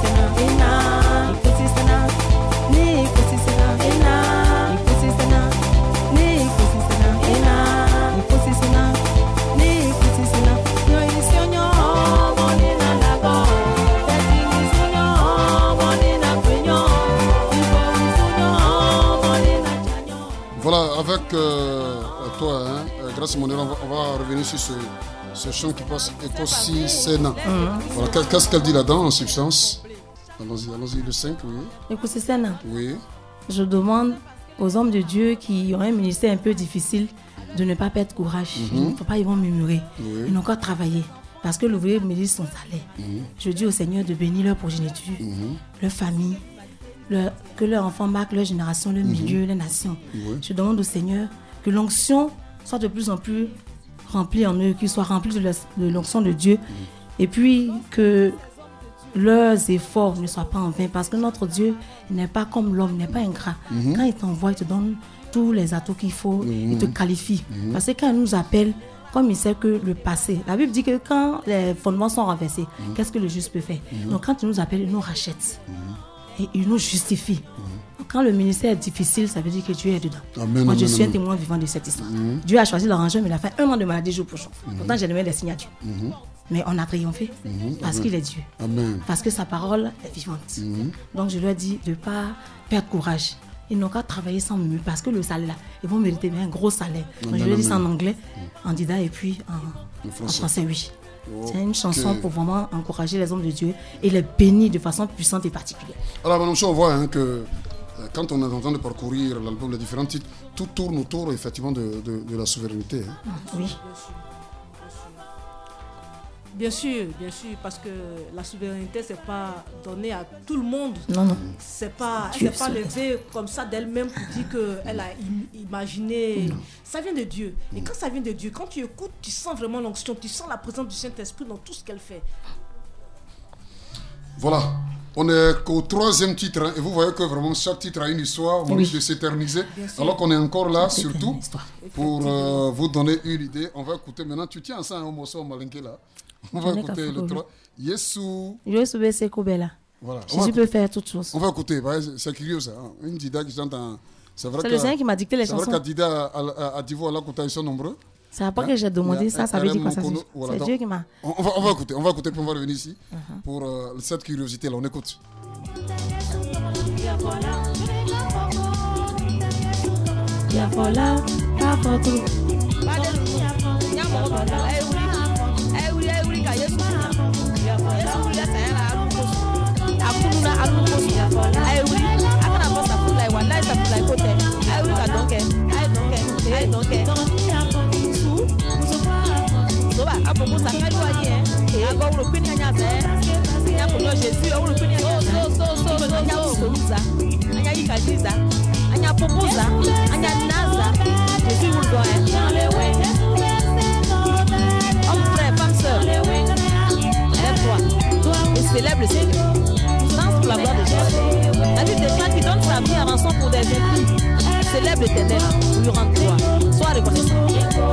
Voilà, avec toi, hein, grâce à mon élève, on va revenir sur ce chant qui passe Ekosi Sena. Voilà, qu'est-ce qu'elle dit là-dedans en substance? Allons-y, le 5, oui. Ekosi Sena. Oui. Je demande aux hommes de Dieu qui ont un ministère un peu difficile de ne pas perdre courage. Il ne faut pas, ils vont murmurer. Ils n'ont qu'à travailler. parce que l'ouvrier mérite son salaire. Je dis au Seigneur de bénir leur progéniture, leur famille, que leurs enfants marquent leur génération, leur milieu, les nations. Je demande au Seigneur que l'onction soit de plus en plus remplie en eux, qu'ils soient remplis de l'onction de Dieu, et puis que leurs efforts ne soient pas en vain, parce que notre Dieu n'est pas comme l'homme, n'est pas ingrat. Quand il t'envoie, il te donne tous les atouts qu'il faut, il te qualifie. Parce que quand il nous appelle, comme il sait que le passé, la Bible dit que quand les fondements sont renversés, qu'est-ce que le juste peut faire? Donc quand il nous appelle, il nous rachète et il nous justifie. Donc, quand le ministère est difficile, ça veut dire que Dieu est dedans. Moi, je suis un témoin vivant de cette histoire. Dieu a choisi l'arrangement, mais il a fait 1 an de maladie jour pour jour. Pourtant, j'ai donné des signatures. Mais on a triomphé parce qu'il est Dieu. Amen. Parce que sa parole est vivante. Donc je leur dis de ne pas perdre courage. Ils n'ont qu'à travailler sans mieux parce que le salaire là, ils vont mériter un gros salaire. Donc je leur dis ça en anglais, en dida et puis en français, oui. C'est une chanson pour vraiment encourager les hommes de Dieu et les bénir de façon puissante et particulière. Alors Madame Cho, on voit que quand on est en train de parcourir l'album, les différents titres, tout tourne autour effectivement de la souveraineté. Oui. Bien sûr, parce que la souveraineté, c'est pas donné à tout le monde. Non. Elle n'est pas levée comme ça d'elle-même pour dire qu'elle a imaginé. Non. Ça vient de Dieu. Et quand ça vient de Dieu, quand tu écoutes, tu sens vraiment l'onction, tu sens la présence du Saint-Esprit dans tout ce qu'elle fait. Voilà. On est qu'au 3e titre, et vous voyez que vraiment chaque titre a une histoire, on risque de s'éterniser, alors qu'on est encore là, surtout, pour vous donner une idée. On va écouter maintenant, tu tiens ça, un morceau malinqué là. On va écouter le 3. Yesu Bekobela. Voilà. Jésus peut faire toutes choses. On va écouter, c'est curieux ça. Une dida qui chante en... C'est le Seigneur qui m'a dicté les chansons. C'est vrai qu'à Dida, à Divo, à la Kota, ils sont nombreux. C'est après que j'ai demandé ça veut dire quoi ça? C'est Dieu qui m'a... On va écouter, puis on va revenir ici pour cette curiosité là. On écoute. Célèbre le Seigneur. Danse pour la gloire de Jésus. La Bible déclare qu'il donne sa vie à rançon pour des vécus. Célèbre l'Éternel, lui rendre gloire. Sois reconnaissant.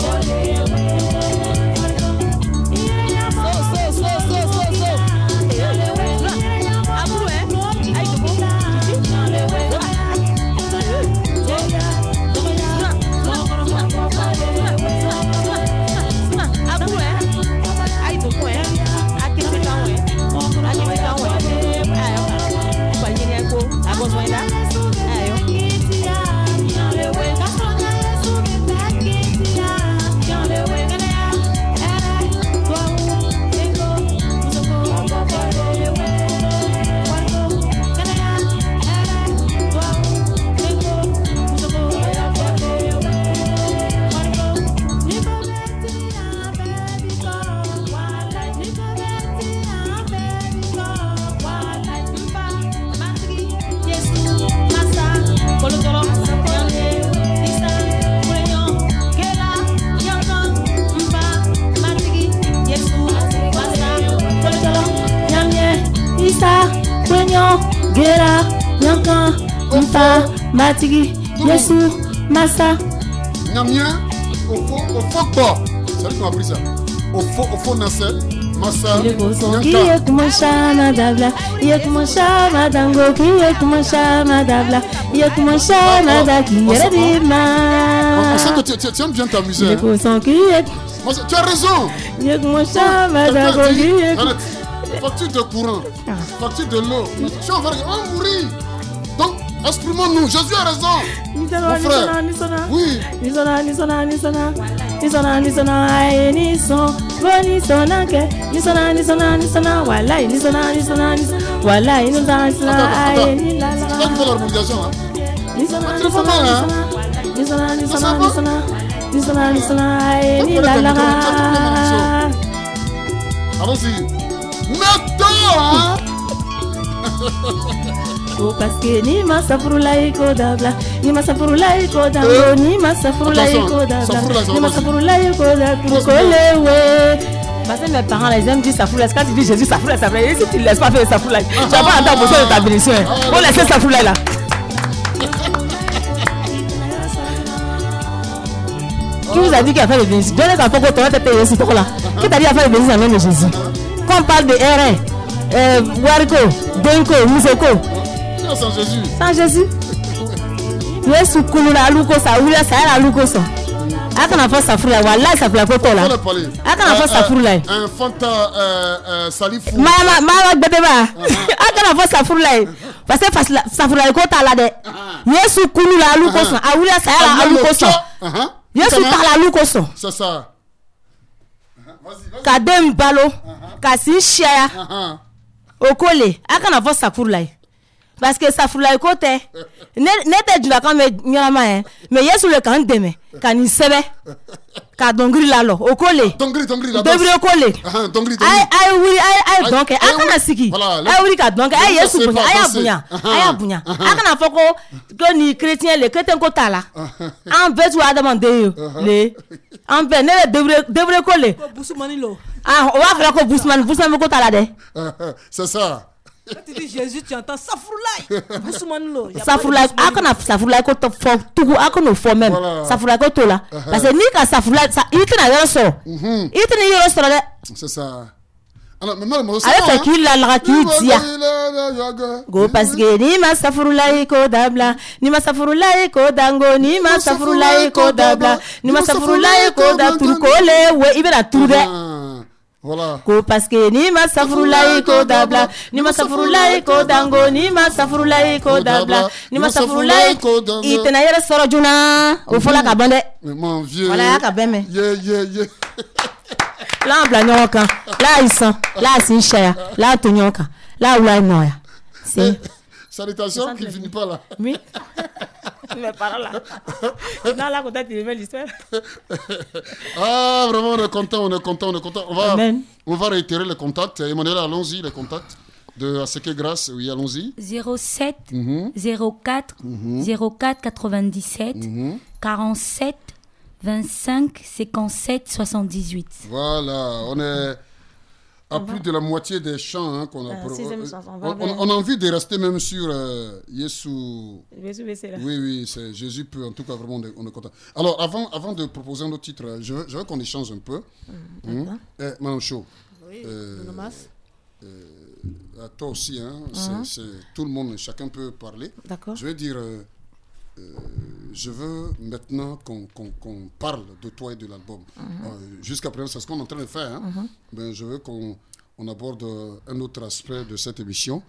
Gera, Yankan, Mpa, Matigi, Yesu, Massa. Nyamien, au faux pas. C'est lui qui m'a appris ça. Au faux Nasser, Massa. Qui est comme Chama Dabla, qui est comme Chama Dango, qui est comme Chama Dabla, qui est comme Chama Daki, on sait que tu aimes bien t'amuser. Tu as raison. Qui est comme Chama Dango, facture de courant, facture de l'eau. Tu vas mourir. Donc, exprimons-nous. Jésus a raison. Mon frère. Oui. Allons-y. Maintenant, hein? Oh, parce que ni ma safrula iko dabla, ni ma safrula iko dabla, ni ma safrula iko dabla, ni ma safrula iko dabla. Parce que mes parents, les aiment dire safrula. Quand tu dis Jésus safrula, et si tu ne laisses pas faire safrula, tu vas pas entendre besoin de ta bénédiction. On laisse safrula là. Qui vous a dit qu'il a fait le bénédiction? Donnez ta fois que tu vas te payer ce truc-là. Qui t'a dit à faire le bénédiction en nom de Jésus? Quand on parle de R1, Wariko, Denko, Musoko. Non, sans Jésus. Sans Jésus. Yesu kulula aluko sa ulia sa era aluko so. Aka na fa safrula wallahi safrula ko tola. Aka na fa safrula. Un fanta salifou. Mama bedeba. Aka na fa safrula. Parce que safrula ko tala de. Yesu kulula aluko so, aulia sa era aluko so. Yesu tala aluko so. C'est ça. Vas-y. Kadem balo. Kasi shia. Okole. Aka na fa safrula. Parce que ça fout la côte. N'était du la quand mais Yesu le quand deme. Quand il sebe. Quand dongri la lo. Okole. Dongri la. Dongri okole. Dongri. Ai donc. Akana siki. Ai oui quand donc. Ai Yesu bunya. Ai bunya. Akana foko que ni chrétien le chrétien kota là. En fait tu as demandé le. En fait ne devrait coller. Bousmanilo. Ah on va faire que Bousman kota là de. C'est ça. Quand tu dis Jésus, tu entends Safroulaï. Safroulaï, akana Safroulaï ko to fo tugu akono fo même. Safroulaï ko to là. Parce que ni ka Safroulaï ça il te na yoro so. Il te na yoro so là. C'est ça. Alors maintenant moi ça. Avec qui la qui dia. Go parce que ni ma Safroulaï ko dabla, ni ma Safroulaï ko dango, ni ma Safroulaï ko dabla, ni ma Safroulaï ko da turkole we ibera tude. Voilà. Ko parce que ni ma safrulai ko dabla, ni ma safrulai ko dango, ni ma safrulai ko dabla, ni ma safrulai ko dango. Itena yere soro juna, o fola ka bande. Mon vieux. Voilà ka beme. Yeah. Là en blanyoka, là ils sont, là c'est cher, là tonyoka, là où là noya. C'est salutation qui finit pas là. Oui. Mes parents là. Non, là, quand tu veux l'histoire. Ah, vraiment, on est content. On va réitérer les contacts. Emmanuel, allons-y, les contacts de ACK Grâce. Oui, allons-y. 07 04 04 97 47 25 57 78. Voilà, on est à plus de la moitié des chants hein, qu'on a. On a envie de rester même sur Yesu. Oui, c'est Jésus peut. En tout cas, vraiment, on est content. Alors, avant de proposer un autre titre, je veux qu'on échange un peu. Madame Cho. Oui, toi aussi, hein, c'est tout le monde, chacun peut parler. D'accord. Je veux dire, je veux maintenant qu'on parle de toi et de l'album. Jusqu'à présent, c'est ce qu'on est en train de faire. Hein. Ben, je veux qu'on aborde un autre aspect de cette émission.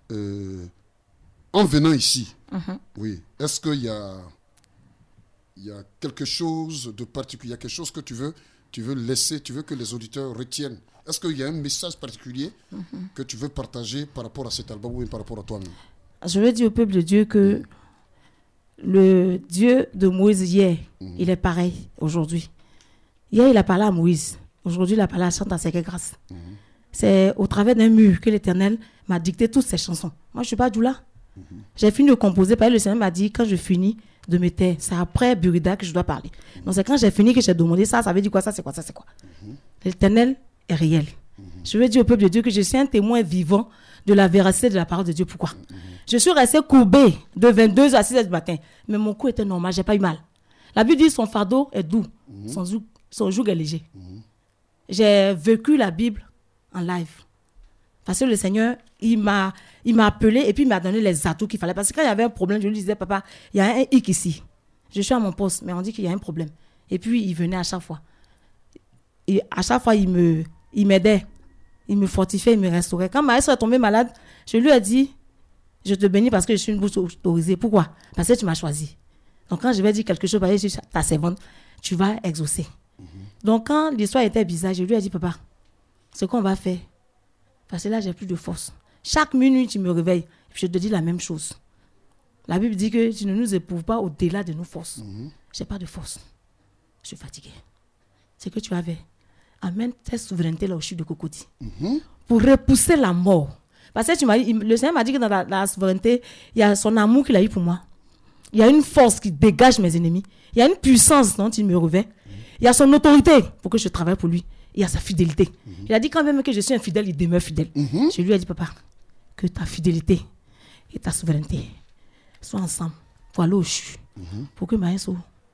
En venant ici, oui, est-ce qu'il y a quelque chose de particulier, quelque chose que tu veux laisser, tu veux que les auditeurs retiennent? Est-ce qu'il y a un message particulier que tu veux partager par rapport à cet album ou par rapport à toi-même? Je veux dire au peuple de Dieu que le Dieu de Moïse hier, il est pareil aujourd'hui. Hier, il a parlé à Moïse. Aujourd'hui, il a parlé à Chante ACK Grâce. C'est au travers d'un mur que l'Éternel m'a dicté toutes ces chansons. Moi, je ne suis pas Djoula. J'ai fini de composer. Parce que le Seigneur m'a dit, quand je finis de me taire, c'est après Burida que je dois parler. Donc, c'est quand j'ai fini que j'ai demandé ça veut dire quoi, ça, c'est quoi, ça, c'est quoi. L'Éternel est réel. Je veux dire au peuple de Dieu que je suis un témoin vivant de la véracité de la parole de Dieu. Pourquoi? Je suis restée courbée de 22h à 6h du matin. Mais mon cou était normal, je n'ai pas eu mal. La Bible dit son fardeau est doux, son joug est léger. J'ai vécu la Bible en live. Parce que le Seigneur, il m'a appelé et puis il m'a donné les atouts qu'il fallait. Parce que quand il y avait un problème, je lui disais, papa, il y a un hic ici. Je suis à mon poste, mais on dit qu'il y a un problème. Et puis il venait à chaque fois. Et à chaque fois, il m'aidait. Il me fortifiait, il me restaurait. Quand ma soeur est tombée malade, je lui ai dit, je te bénis parce que je suis une bouche autorisée. Pourquoi? Parce que tu m'as choisi. Donc quand je vais dire quelque chose, je suis ta servante, tu vas exaucer. Donc quand l'histoire était bizarre, je lui ai dit, papa, ce qu'on va faire, parce que là, j'ai plus de force. Chaque minute, tu me réveilles, je te dis la même chose. La Bible dit que tu ne nous éprouves pas au-delà de nos forces. Je n'ai pas de force. Je suis fatiguée. C'est que tu avais. amène cette souveraineté-là au chute de cocotier. Pour repousser la mort. Parce que le Seigneur m'a dit que dans la souveraineté, il y a son amour qu'il a eu pour moi. Il y a une force qui dégage mes ennemis. Il y a une puissance dont il me revêt. Il y a son autorité pour que je travaille pour lui. Il y a sa fidélité. Il a dit quand même que je suis infidèle, il demeure fidèle. Je lui ai dit, papa, que ta fidélité et ta souveraineté soient ensemble pour aller au CHU. Pour que Maïso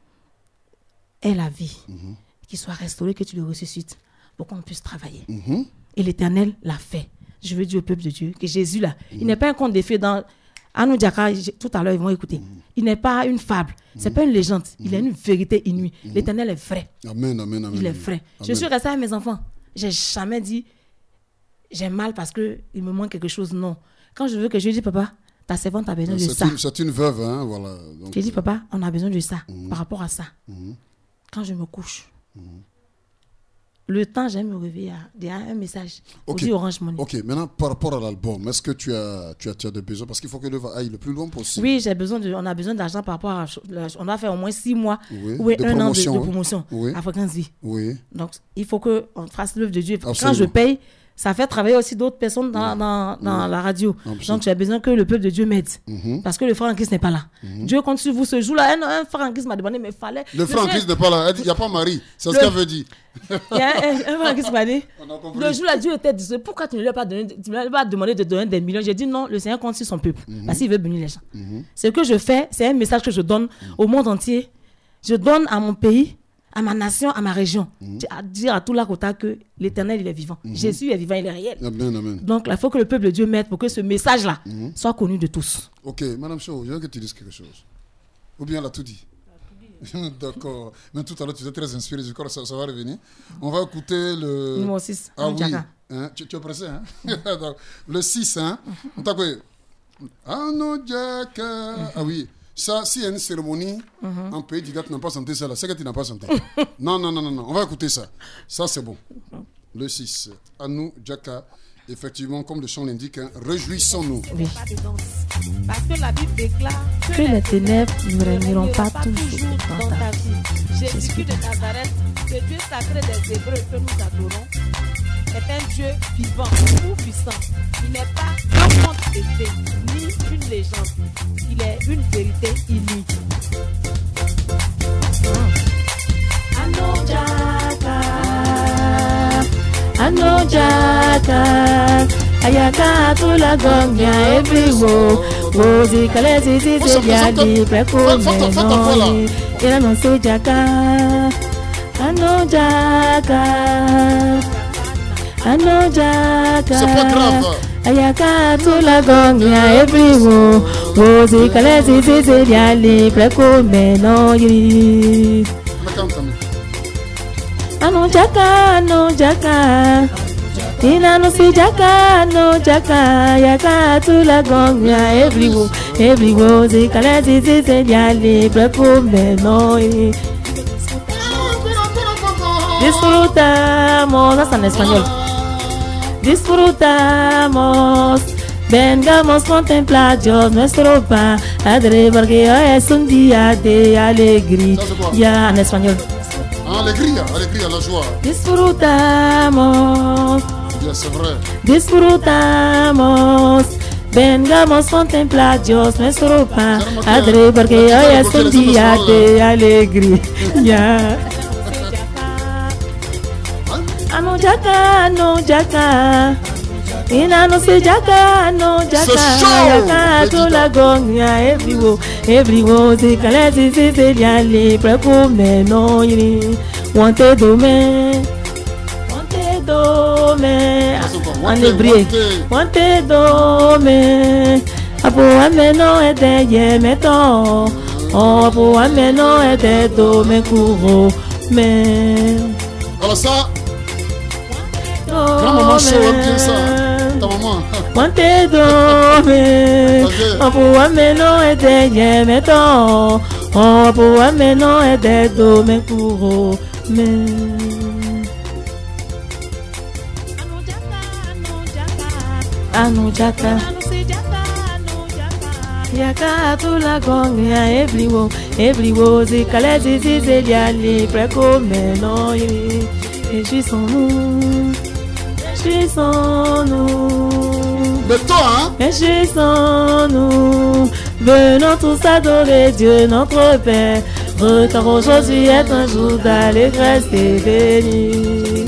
ait la vie, qu'il soit restauré, que tu le ressuscites, pour qu'on puisse travailler. Et l'Éternel l'a fait. Je veux dire au peuple de Dieu que Jésus, là, il n'est pas un conte de fées dans... Anou Diaka, tout à l'heure, ils vont écouter. Il n'est pas une fable. Ce n'est pas une légende. Il est une vérité inouïe. L'Éternel est vrai. Amen, amen, amen. Il est vrai. Je suis restée avec mes enfants. Je n'ai jamais dit, j'ai mal parce qu'il me manque quelque chose. Non. Quand je veux que je dis, papa, ta servante a besoin de ça. C'est une veuve, hein, voilà. J'ai dit, papa, on a besoin de ça. Par rapport à ça. Quand je me couche, le temps, j'aime me réveiller. Il y a un message. Okay. Orange Money. Ok, maintenant, par rapport à l'album, est-ce que tu as des besoins? Parce qu'il faut que l'œuvre aille le plus loin possible. Oui, on a besoin d'argent par rapport à... On doit faire au moins 6 mois ou de un an promotion, de promotion à Fréquence Vie. Oui. Donc, il faut qu'on fasse l'œuvre de Dieu. Absolument. Quand je paye, ça fait travailler aussi d'autres personnes dans la radio. Absolument. Donc, j'ai besoin que le peuple de Dieu m'aide. Parce que le frère en Christ n'est pas là. Dieu compte sur vous ce jour-là. Un frère en Christ m'a demandé, mais il fallait... Le frère en Christ n'est pas là. Il n'y a pas Marie. C'est ce qu'elle veut dire. Il y a un frère en Christ m'a dit, le jour-là, Dieu était dit, pourquoi tu ne lui as pas demandé de donner des millions? J'ai dit non, le Seigneur compte sur son peuple. Parce qu'il veut bénir les gens. Ce que je fais, c'est un message que je donne au monde entier. Je donne à mon pays, à ma nation, à ma région, à dire à tout Lakota que l'Éternel, il est vivant. Jésus est vivant, il est réel. Amen, amen. Donc, il faut que le peuple de Dieu m'aide pour que ce message-là soit connu de tous. Ok, Madame Cho, je veux que tu dises quelque chose. Ou bien elle a tout dit? D'accord. Mais tout à l'heure, tu étais très inspiré, je crois que ça va revenir. On va écouter le... Numéro 6. Ah oui. Hein? Tu es pressé, hein? Le 6, hein? On t'a quoi? Ah non, Jack. Ah oui. Ça, s'il y a une cérémonie, un pays du gars qui n'a pas chanté ça, là, c'est que tu n'as pas chanté. Non. On va écouter ça. Ça, c'est bon. Le 6. Anou Djaka. Effectivement, comme le chant l'indique, hein, réjouissons-nous. Oui. Parce que la Bible déclare que les ténèbres ne régneront pas toujours dans ta vie. Jésus de Nazareth, le Dieu sacré des Hébreux que nous adorons, est un Dieu vivant, tout puissant. Il n'est pas un conte de fées, ni une légende. Il est une vérité inouïe. Anojaka ayaka tula gomya everywhere wozi kalezi zizi yadi preko menoi ira no se jaka Anojaka ayaka tula gomya everywhere wozi kalezi zizi yadi preko menoi Anojaka Ina no si jaka no jaka yaka tula gongya everywhere zi kalezi zi yali prepo menoi. Disfrutamos, hasta en español. Disfrutamos, vengamos contemplar Dios nuestro Padre porque hoy es un día de alegría. En español. Alegría, la joie. Disfrutamos. C'est vrai. Disfrutamos, vengamos contemplar Dios nuestro Padre porque hoy es un día de alegría. Anojaka, ina no se jaka, yaka to la gonya everywhere, se kalezi se yali prepo menoi, wante dome. En hébreu, wante dome, apo ameno ete yemeto, apo ameno ete dome kuro me. Alors ça, grand-maman show bien ça, ta maman. Wante dome, apo ameno ete yemeto, apo ameno ete dome kuro me. Anojaka yaka tula gongya everywhere zi kalezi zi yali preko menoi Réjouissons-nous, réjouissons-nous. Mais toi, hein? Réjouissons-nous, venons tous adorer Dieu notre Père, car aujourd'hui est un jour d'allégresse et béni.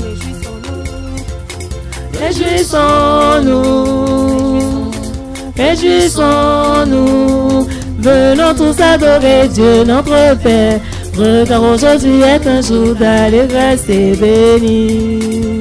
Réjouissons-nous, réjouissons-nous, venons tous adorer Dieu notre Père, car aujourd'hui est un jour d'allégresse et béni.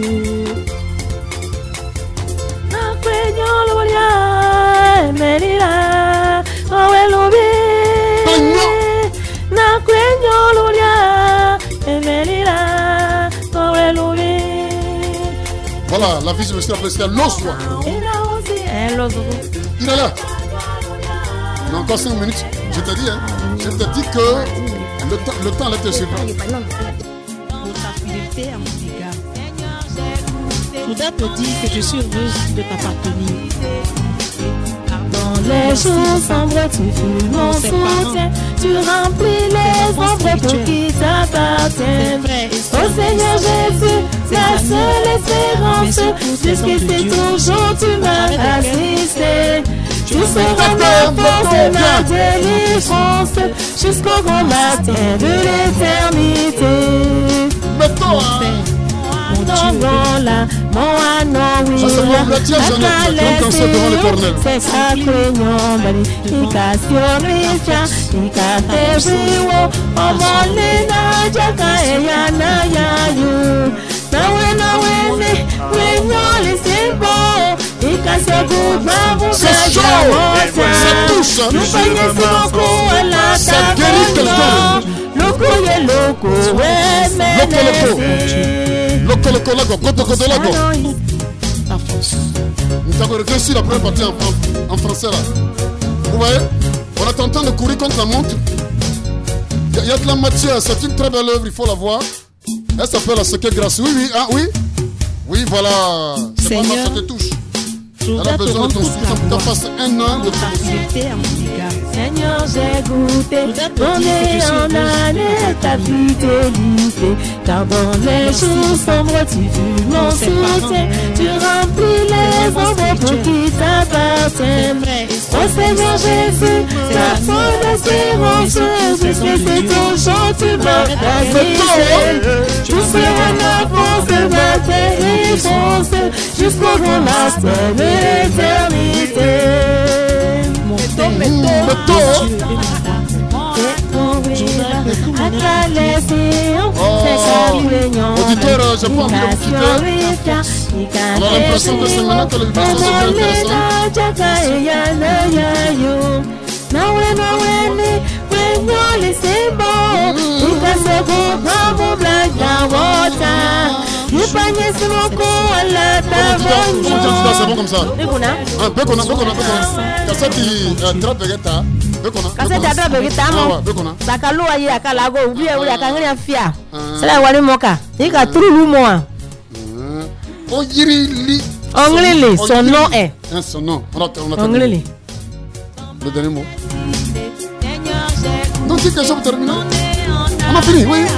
Voilà, la vie je me suis appelée Loswa. Il est là. Il y a encore 5 minutes. Je t'ai dit, hein. Je t'ai dit que le temps allait te suivre. Pour ta fidélité à mon égard. Je voudrais te dire que je suis heureuse de t'appartenir. Dans les jours sombres, tu fus mon soutien. Tu remplis les ombres pour qui t'appartiennent. Au Seigneur Jésus, la seule espérance. Jusqu'ici toujours tu m'as assisté. Tu seras ma force et ma délivrance jusqu'au grand matin de l'éternité. Mais toi, mon anon, oui, ça c'est mon blatier, j'en ai comme ça devant l'éternel. C'est ça que l'on bali, il casse sur les fiens, il casse les vieux, oh mon léna, jaka et yana yayu. Nawe, les c'est bon, il casse le bout de ma bouche, c'est chaud, ça touche, ça guérit quelqu'un. Loco, ouais, mais Loco, nous avons réussi la première partie en français là. Vous voyez, on est en train de courir contre la montre. Il y a de la matière, c'est une très belle œuvre, il faut la voir. Elle s'appelle La Secret Grâce. Oui, ah oui. Oui, voilà. C'est pas mal, ça te touche. Elle a besoin de ton soutien pour qu'elle fasse un an de fidélité à mon égard. Seigneur, j'ai goûté d'année en année ta fidélité. Car dans les jours sombres, tu fus mon soutien. Tu remplis les ombres pour qui t'appartiennent. Oh Seigneur Jésus, la seule espérance. Jusqu'ici toujours tu m'as assisté. Tu seras ma force et ma délivrance jusqu'au grand master de l'éternité. Mon auditeur, je peux envie de vous quitter. On a l'impression que c'est maintenant que le message est c'est bon comme ça. Son nom est. Son nom. Le dernier mot. Donc, c'est déjà terminé. On a fini, oui.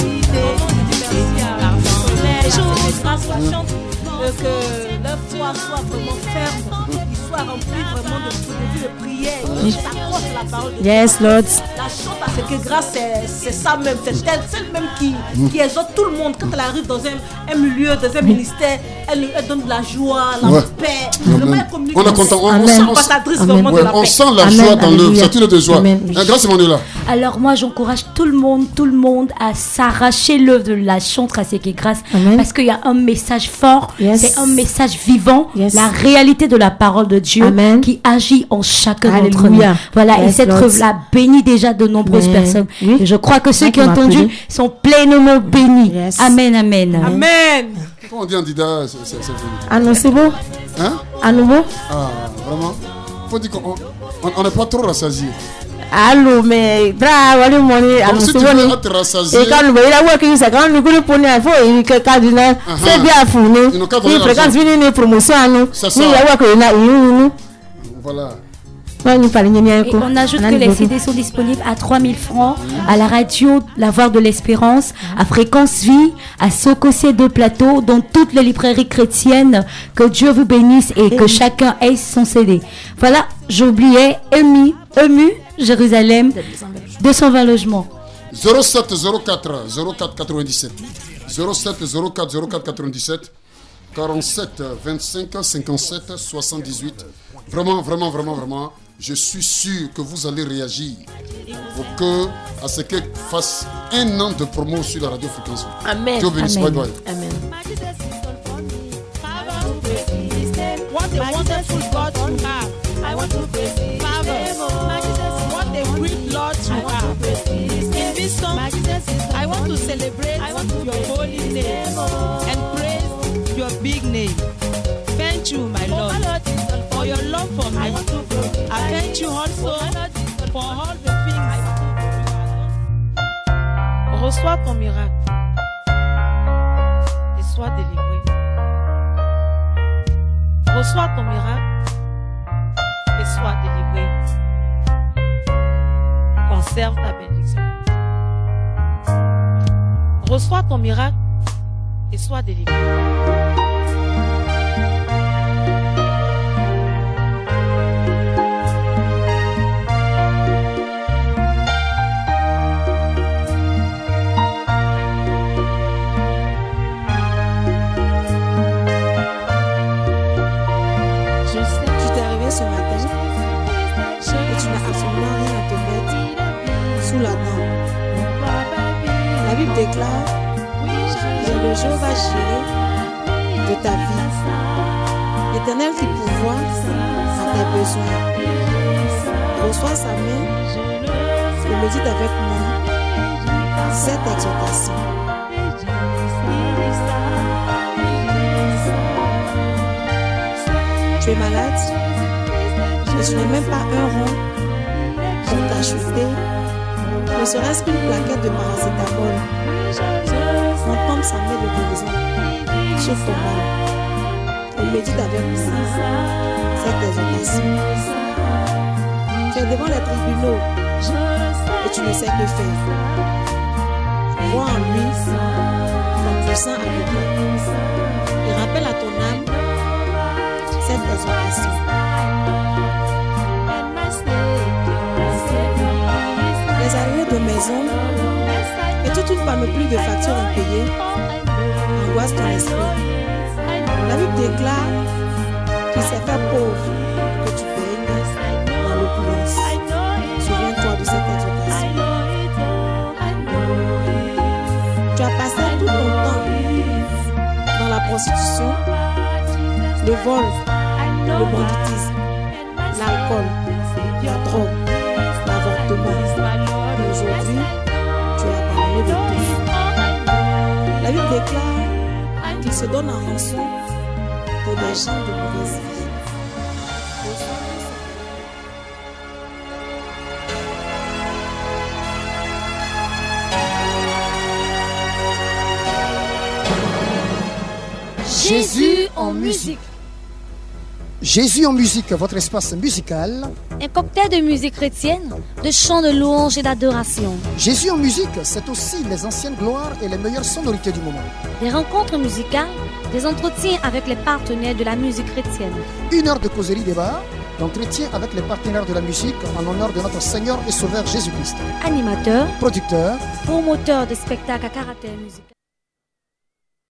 Que leur foi soit vraiment ferme, qu'ils soient remplis vraiment de prière, qu'ils s'accrochent à la parole de Dieu. Yes, Lord. La chante à ce que grâce, c'est ça même, c'est celle même qui exhorte tout le monde quand elle arrive dans un milieu, dans un ministère, elle donne de la joie, la paix. On est content, on sent la joie dans l'œuvre, c'est une de joie. Grâce Emmanuel. Alors moi j'encourage tout le monde à s'arracher l'œuvre de la chante à ce qui est grâce, parce qu'il y a un message fort, c'est un message vivant, la réalité de la parole de Dieu qui agit en chacun d'entre nous. Voilà, et cette œuvre-là bénit déjà de nombreuses personnes. Et je crois que ceux qui ont entendu sont pleinement bénis. Amen, amen. Amen. Comment on dit en Dida, c'est joli. Ah non, c'est beau. Hein? À nouveau? Ah, vraiment? Faut dire qu'on n'est pas trop rassasié. Allô, mais bravo, comme si tu veux être rassasié. Et quand nous voyons la voix qui nous a quand nous connaissons pour nous, il faut que cardinal, c'est bien fou, nous. Il fréquente une promotion à nous. C'est ça. Nous, la voix que nous a, voilà. Et on ajoute que les CD sont disponibles à 3000 francs à la radio La Voix de l'Espérance, à Fréquence Vie, à Sococé de Plateau, dans toutes les librairies chrétiennes. Que Dieu vous bénisse et que chacun ait son CD. Voilà, j'oubliais EMU, Jérusalem, 220 logements. 07 04 04 97 07 04 04 97 47 25 57 78. Vraiment, je suis sûr que vous allez réagir pour que à ce qu'elle fasse 1 an de promo sur la radio Fréquence. Amen. Dieu bénisse. Bye bye. Amen. What a wonderful God you have. I want to praise His name. What a great Lord you have. In this song, I want to celebrate your holy name and praise your big name. Thank you, my Lord, for your love for me. I thank you also for all the things. Reçois ton miracle et sois délivré. Reçois ton miracle et sois délivré. Conserve ta bénédiction. Reçois ton miracle et sois délivré. Ce matin, et tu n'as absolument rien à te mettre sous la dent. La Bible déclare: j'ai le Jéhovah Jireh de ta vie, l'Éternel qui pourvoit à tes besoins. Reçois sa main et médite avec moi cette exhortation. Tu es malade? Et tu n'as même pas un rond pour t'acheter, ne serait-ce qu'une plaquette de paracétamol. On tombe sa main de guérison sur ton mal. On médite avec moi cette exhortation. Tu es devant les tribunaux et tu ne sais que faire. Vois en lui ton puissant avocat et rappelle à ton âme cette exhortation. Les arrivées de maison et toute une panoplie de factures impayées angoissent ton esprit. La Bible déclare qu'il s'est fait pauvre que tu baignes dans l'opulence. Souviens-toi de cette exhortation. Tu as passé tout ton temps dans la prostitution, le vol, le banditisme, l'alcool, la drogue, l'avortement. Et aujourd'hui, tu es abandonné de tout. La Bible déclare qu'il se donne en rançon pour des gens de mauvaise vie. Jésus en musique. Jésus en musique, votre espace musical. Un cocktail de musique chrétienne, de chants de louange et d'adoration. Jésus en musique, c'est aussi les anciennes gloires et les meilleures sonorités du moment. Des rencontres musicales, des entretiens avec les partenaires de la musique chrétienne. 1 heure de causerie débat, d'entretien avec les partenaires de la musique en l'honneur de notre Seigneur et Sauveur Jésus-Christ. Animateur, producteur, promoteur de spectacles à caractère musical.